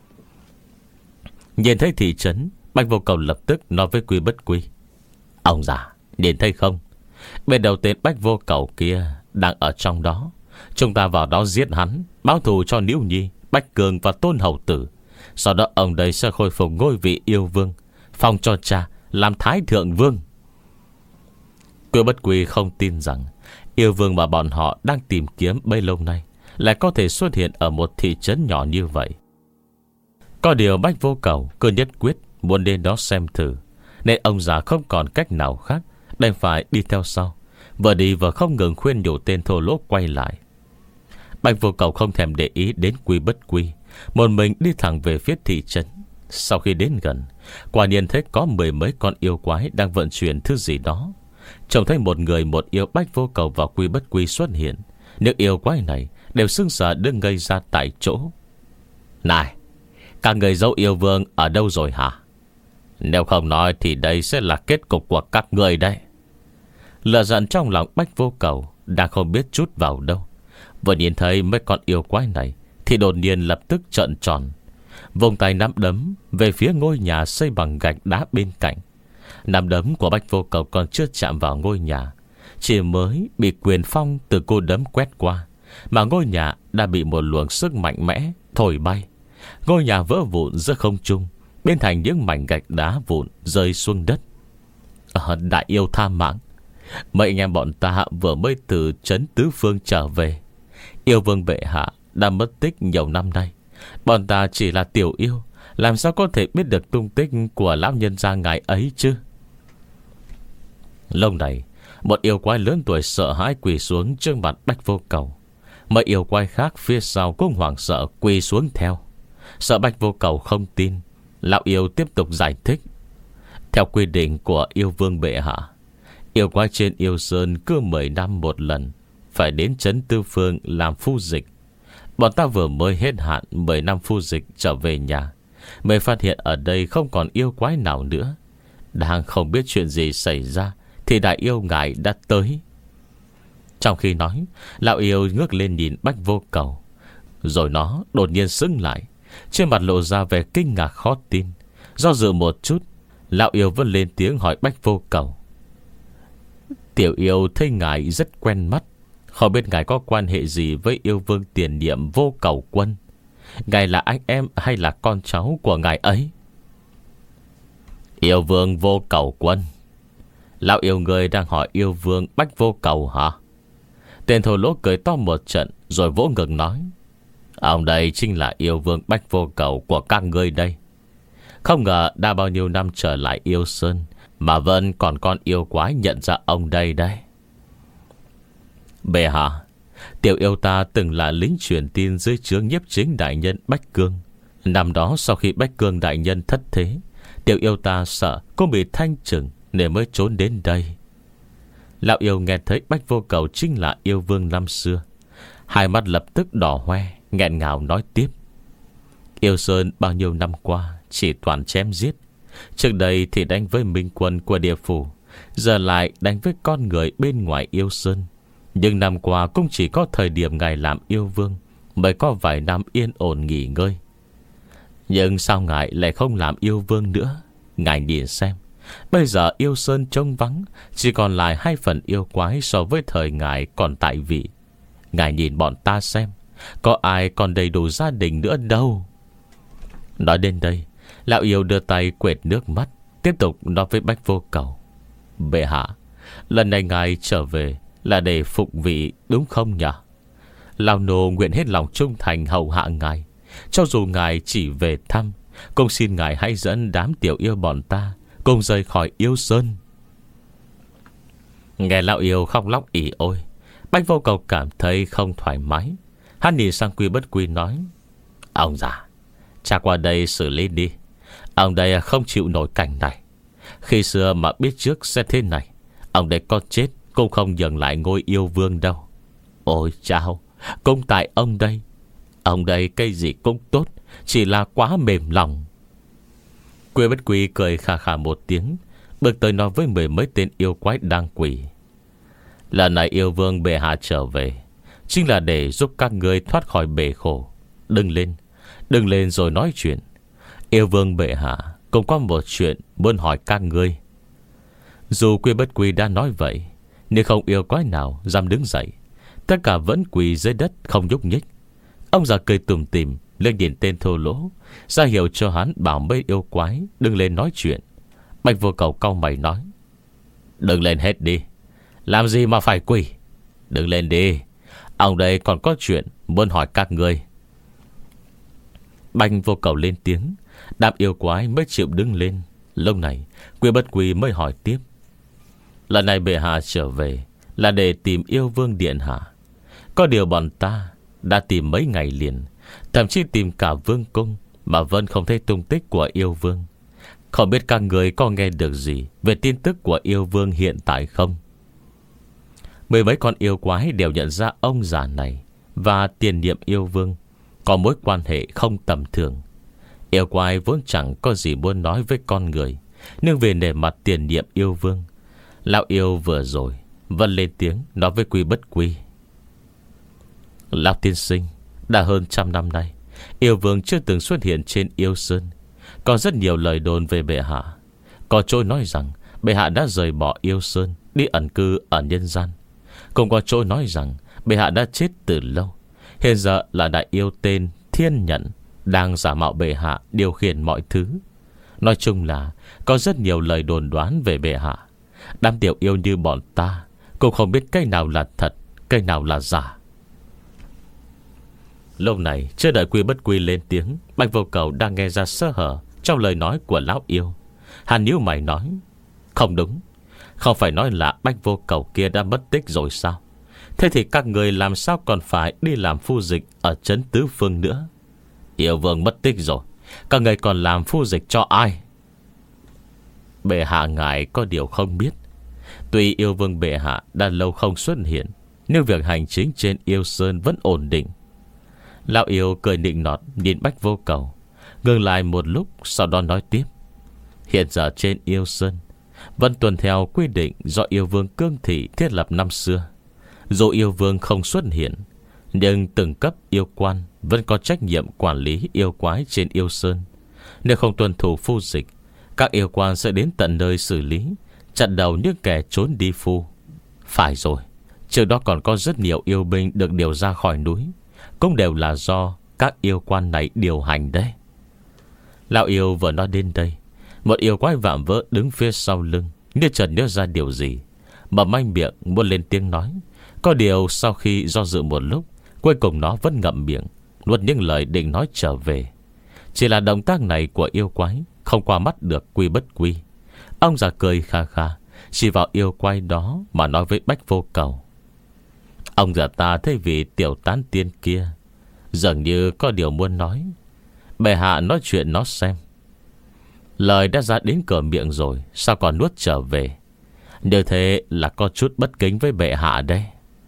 Nhìn thấy thị trấn, Bách Vô Cầu lập tức nói với Quy Bất Quy: Ông già, nhìn thấy không? Bên đầu tên Bách Vô Cầu kia đang ở trong đó. Chúng ta vào đó giết hắn, báo thù cho Niễu Nhi, Bách Cường và Tôn Hầu Tử. Sau đó ông đây sẽ khôi phục ngôi vị yêu vương, phong cho cha làm Thái Thượng Vương. Quy Bất Quy không tin rằng yêu vương mà bọn họ đang tìm kiếm bấy lâu nay lại có thể xuất hiện ở một thị trấn nhỏ như vậy. Có điều Bách Vô Cầu cứ nhất quyết muốn đến đó xem thử, nên ông già không còn cách nào khác, đành phải đi theo sau, vừa đi vừa không ngừng khuyên nhủ tên thô lỗ quay lại. Bách Vô Cầu không thèm để ý đến Quy Bất Quy, một mình đi thẳng về phía thị trấn. Sau khi đến gần, quả nhiên thấy có mười mấy con yêu quái đang vận chuyển thứ gì đó. Trông thấy một người một yêu Bách Vô Cầu và Quy Bất Quy xuất hiện, những yêu quái này đều sững sờ đứng ngây ra tại chỗ. Này, các người dấu yêu vương ở đâu rồi hả? Nếu không nói thì đây sẽ là kết cục của các người đây. Lửa giận trong lòng Bách Vô Cầu đang không biết chút vào đâu. Vừa nhìn thấy mấy con yêu quái này thì đột nhiên lập tức trợn tròn, vùng tay nắm đấm về phía ngôi nhà xây bằng gạch đá bên cạnh. Nắm đấm của Bách Vô Cầu còn chưa chạm vào ngôi nhà, chỉ mới bị quyền phong từ cô đấm quét qua, mà ngôi nhà đã bị một luồng sức mạnh mẽ thổi bay. Ngôi nhà vỡ vụn giữa không trung, biến thành những mảnh gạch đá vụn rơi xuống đất. à, Đại yêu tha mạng, mấy anh em bọn ta vừa mới từ trấn Tứ Phương trở về. Yêu vương bệ hạ đã mất tích nhiều năm nay. Bọn ta chỉ là tiểu yêu, làm sao có thể biết được tung tích của lão nhân gia ngài ấy chứ? Lúc này, một yêu quái lớn tuổi sợ hãi quỳ xuống trước mặt Bách Vô Cầu. Mấy yêu quái khác phía sau cũng hoảng sợ quỳ xuống theo. Sợ Bách Vô Cầu không tin, lão yêu tiếp tục giải thích. Theo quy định của yêu vương bệ hạ, yêu quái trên yêu sơn cứ mười năm một lần phải đến trấn Tư Phương làm phu dịch. Bọn ta vừa mới hết hạn mười năm phu dịch trở về nhà, mới phát hiện ở đây không còn yêu quái nào nữa. Đang không biết chuyện gì xảy ra thì đại yêu ngài đã tới. Trong khi nói, lão yêu ngước lên nhìn Bách Vô Cầu, rồi nó đột nhiên sững lại, trên mặt lộ ra vẻ kinh ngạc khó tin. Do dự một chút, lão yêu vẫn lên tiếng hỏi Bách Vô Cầu. Tiểu yêu thấy ngài rất quen mắt, không biết ngài có quan hệ gì với yêu vương tiền nhiệm Vô Cầu Quân? Ngài là anh em hay là con cháu của ngài ấy? Yêu vương Vô Cầu Quân? Lão yêu người đang hỏi yêu vương Bách Vô Cầu hả? Tên thổ lỗ cười to một trận rồi vỗ ngực nói. Ông đây chính là yêu vương Bách Vô Cầu của các ngươi đây. Không ngờ đã bao nhiêu năm trở lại yêu sơn mà vẫn còn con yêu quái nhận ra ông đây đây. Bệ hạ, tiểu yêu ta từng là lính truyền tin dưới trướng nhiếp chính đại nhân Bách Cương. Năm đó sau khi Bách Cương đại nhân thất thế, tiểu yêu ta sợ cũng bị thanh trừng nên mới trốn đến đây. Lão yêu nghe thấy Bách Vô Cầu chính là yêu vương năm xưa, hai mắt lập tức đỏ hoe, nghẹn ngào nói tiếp. Yêu sơn bao nhiêu năm qua chỉ toàn chém giết. Trước đây thì đánh với minh quân của địa phủ, giờ lại đánh với con người bên ngoài yêu sơn. Nhưng năm qua cũng chỉ có thời điểm ngài làm yêu vương mới có vài năm yên ổn nghỉ ngơi. Nhưng sao ngài lại không làm yêu vương nữa? Ngài nhìn xem, bây giờ yêu sơn trống vắng, chỉ còn lại hai phần yêu quái so với thời ngài còn tại vị. Ngài nhìn bọn ta xem, có ai còn đầy đủ gia đình nữa đâu. Nói đến đây, lão yêu đưa tay quệt nước mắt, tiếp tục nói với Bách Vô Cầu. Bệ hạ, lần này ngài trở về là để phục vị đúng không nhỉ? Lão nô nguyện hết lòng trung thành hầu hạ ngài. Cho dù ngài chỉ về thăm, cũng xin ngài hãy dẫn đám tiểu yêu bọn ta cùng rời khỏi yêu sơn. Nghe lão yêu khóc lóc ỉ ôi, Bách Vô Cầu cảm thấy không thoải mái. Hắn nhìn sang Quy Bất Quy nói. Ông già, cha qua đây xử lý đi. Ông đây không chịu nổi cảnh này. Khi xưa mà biết trước sẽ thế này, ông đây có chết cũng không dừng lại ngôi yêu vương đâu. Ôi chao, cũng tại ông đây. Ông đây cái gì cũng tốt, chỉ là quá mềm lòng. Quy Bất Quy cười khà khà một tiếng, bước tới nói với mười mấy tên yêu quái đang quỳ. Lần này yêu vương bệ hạ trở về chính là để giúp các ngươi thoát khỏi bể khổ. Đừng lên, đừng lên rồi nói chuyện. Yêu vương bệ hạ cũng có một chuyện muốn hỏi các ngươi. Dù Quy Bất Quy đã nói vậy, nhưng không yêu quái nào dám đứng dậy. Tất cả vẫn quỳ dưới đất không nhúc nhích. Ông già cười tủm tỉm lên nhìn tên thô lỗ, ra hiệu cho hắn bảo mấy yêu quái đừng lên nói chuyện. Bạch Vô Cầu cau mày nói: Đừng lên hết đi. Làm gì mà phải quỳ? Đừng lên đi. Ông đây còn có chuyện muốn hỏi các ngươi. Bạch Vô Cầu lên tiếng, đám yêu quái mới chịu đứng lên. Lúc này Quy Bất Quy mới hỏi tiếp: Lần này bệ hạ trở về là để tìm yêu vương điện hạ. Có điều bọn ta đã tìm mấy ngày liền, thậm chí tìm cả vương cung, mà vẫn không thấy tung tích của yêu vương. Không biết các người có nghe được gì về tin tức của yêu vương hiện tại không? Mười mấy con yêu quái đều nhận ra ông già này và tiền nhiệm yêu vương có mối quan hệ không tầm thường. Yêu quái vốn chẳng có gì muốn nói với con người, nhưng vì nể mặt tiền nhiệm yêu vương, lão yêu vừa rồi vẫn lên tiếng nói với Quy Bất Quy: Lão tiên sinh, đã hơn trăm năm nay yêu vương chưa từng xuất hiện trên yêu sơn. Có rất nhiều lời đồn về bệ hạ. Có chỗ nói rằng bệ hạ đã rời bỏ yêu sơn, đi ẩn cư ở nhân gian. Cũng có chỗ nói rằng bệ hạ đã chết từ lâu. Hiện giờ là đại yêu tên Thiên Nhận đang giả mạo bệ hạ điều khiển mọi thứ. Nói chung là có rất nhiều lời đồn đoán về bệ hạ. Đám tiểu yêu như bọn ta cũng không biết cái nào là thật, cái nào là giả. Lúc này chưa đợi Quy Bất Quy lên tiếng, Bạch Vô Cầu đang nghe ra sơ hở trong lời nói của lão yêu. Hắn nhíu mày nói: Không đúng. Không phải nói là Bạch Vô Cầu kia đã mất tích rồi sao? Thế thì các người làm sao còn phải đi làm phu dịch ở trấn Tứ Phương nữa? Yêu vương mất tích rồi, các người còn làm phu dịch cho ai? Bệ hạ ngài có điều không biết, tuy yêu vương bệ hạ đã lâu không xuất hiện, nhưng việc hành chính trên yêu sơn vẫn ổn định. Lão yêu cười nịnh nọt nhìn Bạch Vô Cầu, ngừng lại một lúc, sau đó nói tiếp: Hiện giờ trên yêu sơn vẫn tuân theo quy định do yêu vương Cương Thị thiết lập năm xưa. Dù yêu vương không xuất hiện, nhưng từng cấp yêu quan vẫn có trách nhiệm quản lý yêu quái trên yêu sơn. Nếu không tuân thủ phu dịch, các yêu quan sẽ đến tận nơi xử lý, chặn đầu những kẻ trốn đi phu. Phải rồi, trước đó còn có rất nhiều yêu binh được điều ra khỏi núi, cũng đều là do các yêu quan này điều hành đấy. Lão yêu vừa nói đến đây, một yêu quái vạm vỡ đứng phía sau lưng, như chợt nhớ ra điều gì, mở manh miệng muốn lên tiếng nói. Có điều sau khi do dự một lúc, cuối cùng nó vẫn ngậm miệng, nuốt những lời định nói trở về. Chỉ là động tác này của yêu quái không qua mắt được Quy Bất Quy. Ông già cười kha kha, chỉ vào yêu quái đó mà nói với Bạch Vô Cầu: Ông già ta thấy vị tiểu tán tiên kia dường như có điều muốn nói. Bệ hạ nói chuyện nó xem. Lời đã ra đến cửa miệng rồi, sao còn nuốt trở về? Như thế là có chút bất kính với bệ hạ đây.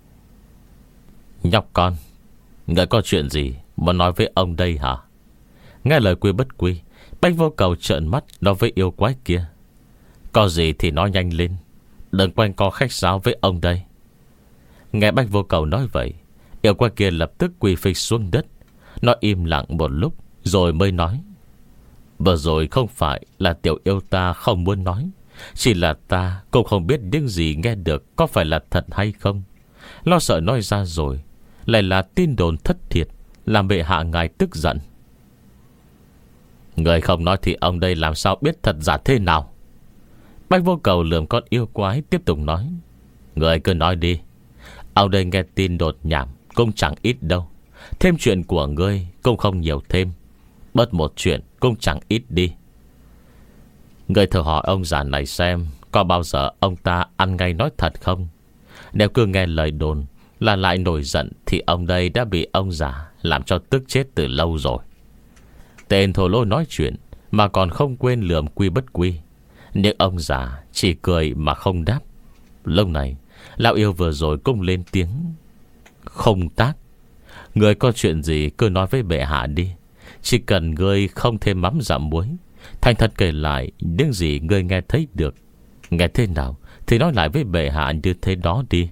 Nhóc con, người có chuyện gì muốn nói với ông đây hả? Nghe lời Quy Bất Quy, Bạch Vô Cầu trợn mắt nói với yêu quái kia: Có gì thì nói nhanh lên, đừng quanh co khách sáo với ông đây. Nghe Bạch Vô Cầu nói vậy, yêu quái kia lập tức quỳ phịch xuống đất. Nó im lặng một lúc rồi mới nói: Vừa rồi không phải là tiểu yêu ta không muốn nói, chỉ là ta cũng không biết những gì nghe được có phải là thật hay không. Lo sợ nói ra rồi lại là tin đồn thất thiệt, làm bệ hạ ngài tức giận. Người không nói thì ông đây làm sao biết thật giả thế nào? Bạch Vô Cầu lườm con yêu quái tiếp tục nói: Người cứ nói đi. Ông đây nghe tin đột nhảm cũng chẳng ít đâu. Thêm chuyện của ngươi cũng không nhiều thêm, bớt một chuyện cũng chẳng ít đi. Người thử hỏi ông già này xem, có bao giờ ông ta ăn ngay nói thật không? Nếu cứ nghe lời đồn là lại nổi giận, thì ông đây đã bị ông già làm cho tức chết từ lâu rồi. Tên thổ lỗ nói chuyện mà còn không quên lườm Quy Bất Quy, nhưng ông già chỉ cười mà không đáp. Lúc này lão yêu vừa rồi cũng lên tiếng: Không tác. Người có chuyện gì cứ nói với bệ hạ đi. Chỉ cần ngươi không thêm mắm dặm muối, thành thật kể lại những gì ngươi nghe thấy được. Nghe thế nào thì nói lại với bệ hạ như thế đó đi.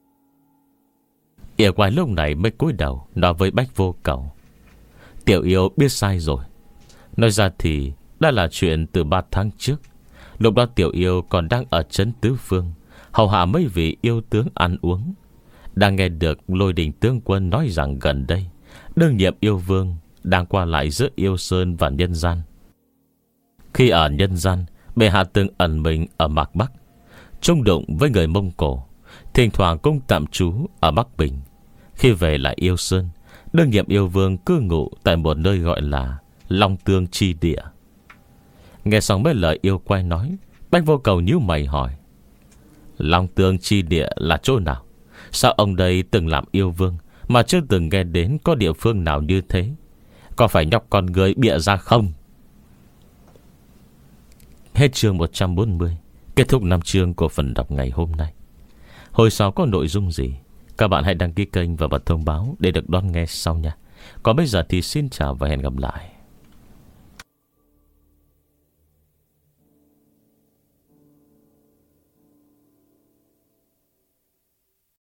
Yêu quái lúc này mới cúi đầu nói với Bạch Vô Cầu: Tiểu yêu biết sai rồi. Nói ra thì đã là chuyện từ ba tháng trước. Lúc đó tiểu yêu còn đang ở trấn Tứ Phương, hầu hạ mấy vị yêu tướng ăn uống. Đang nghe được Lôi Đình tướng quân nói rằng gần đây đương nhiệm yêu vương đang qua lại giữa yêu sơn và nhân gian. Khi ở nhân gian, bệ hạ từng ẩn mình ở Mạc Bắc, chung đụng với người Mông Cổ, thỉnh thoảng cũng tạm trú ở Bắc Bình. Khi về lại Yêu Sơn, đương nhiệm yêu vương cư ngụ tại một nơi gọi là Long Tương Chi Địa. Nghe xong mấy lời yêu quay nói, Bách Vô Cầu nhíu mày hỏi: Long Tương Chi Địa là chỗ nào? Sao ông đây từng làm yêu vương mà chưa từng nghe đến có địa phương nào như thế? Có phải nhóc con người bịa ra không? Hết chương một trăm bốn mươi. Kết thúc năm chương của phần đọc ngày hôm nay. Hồi sau có nội dung gì, các bạn hãy đăng ký kênh và bật thông báo để được đón nghe sau nha. Còn bây giờ thì xin chào và hẹn gặp lại.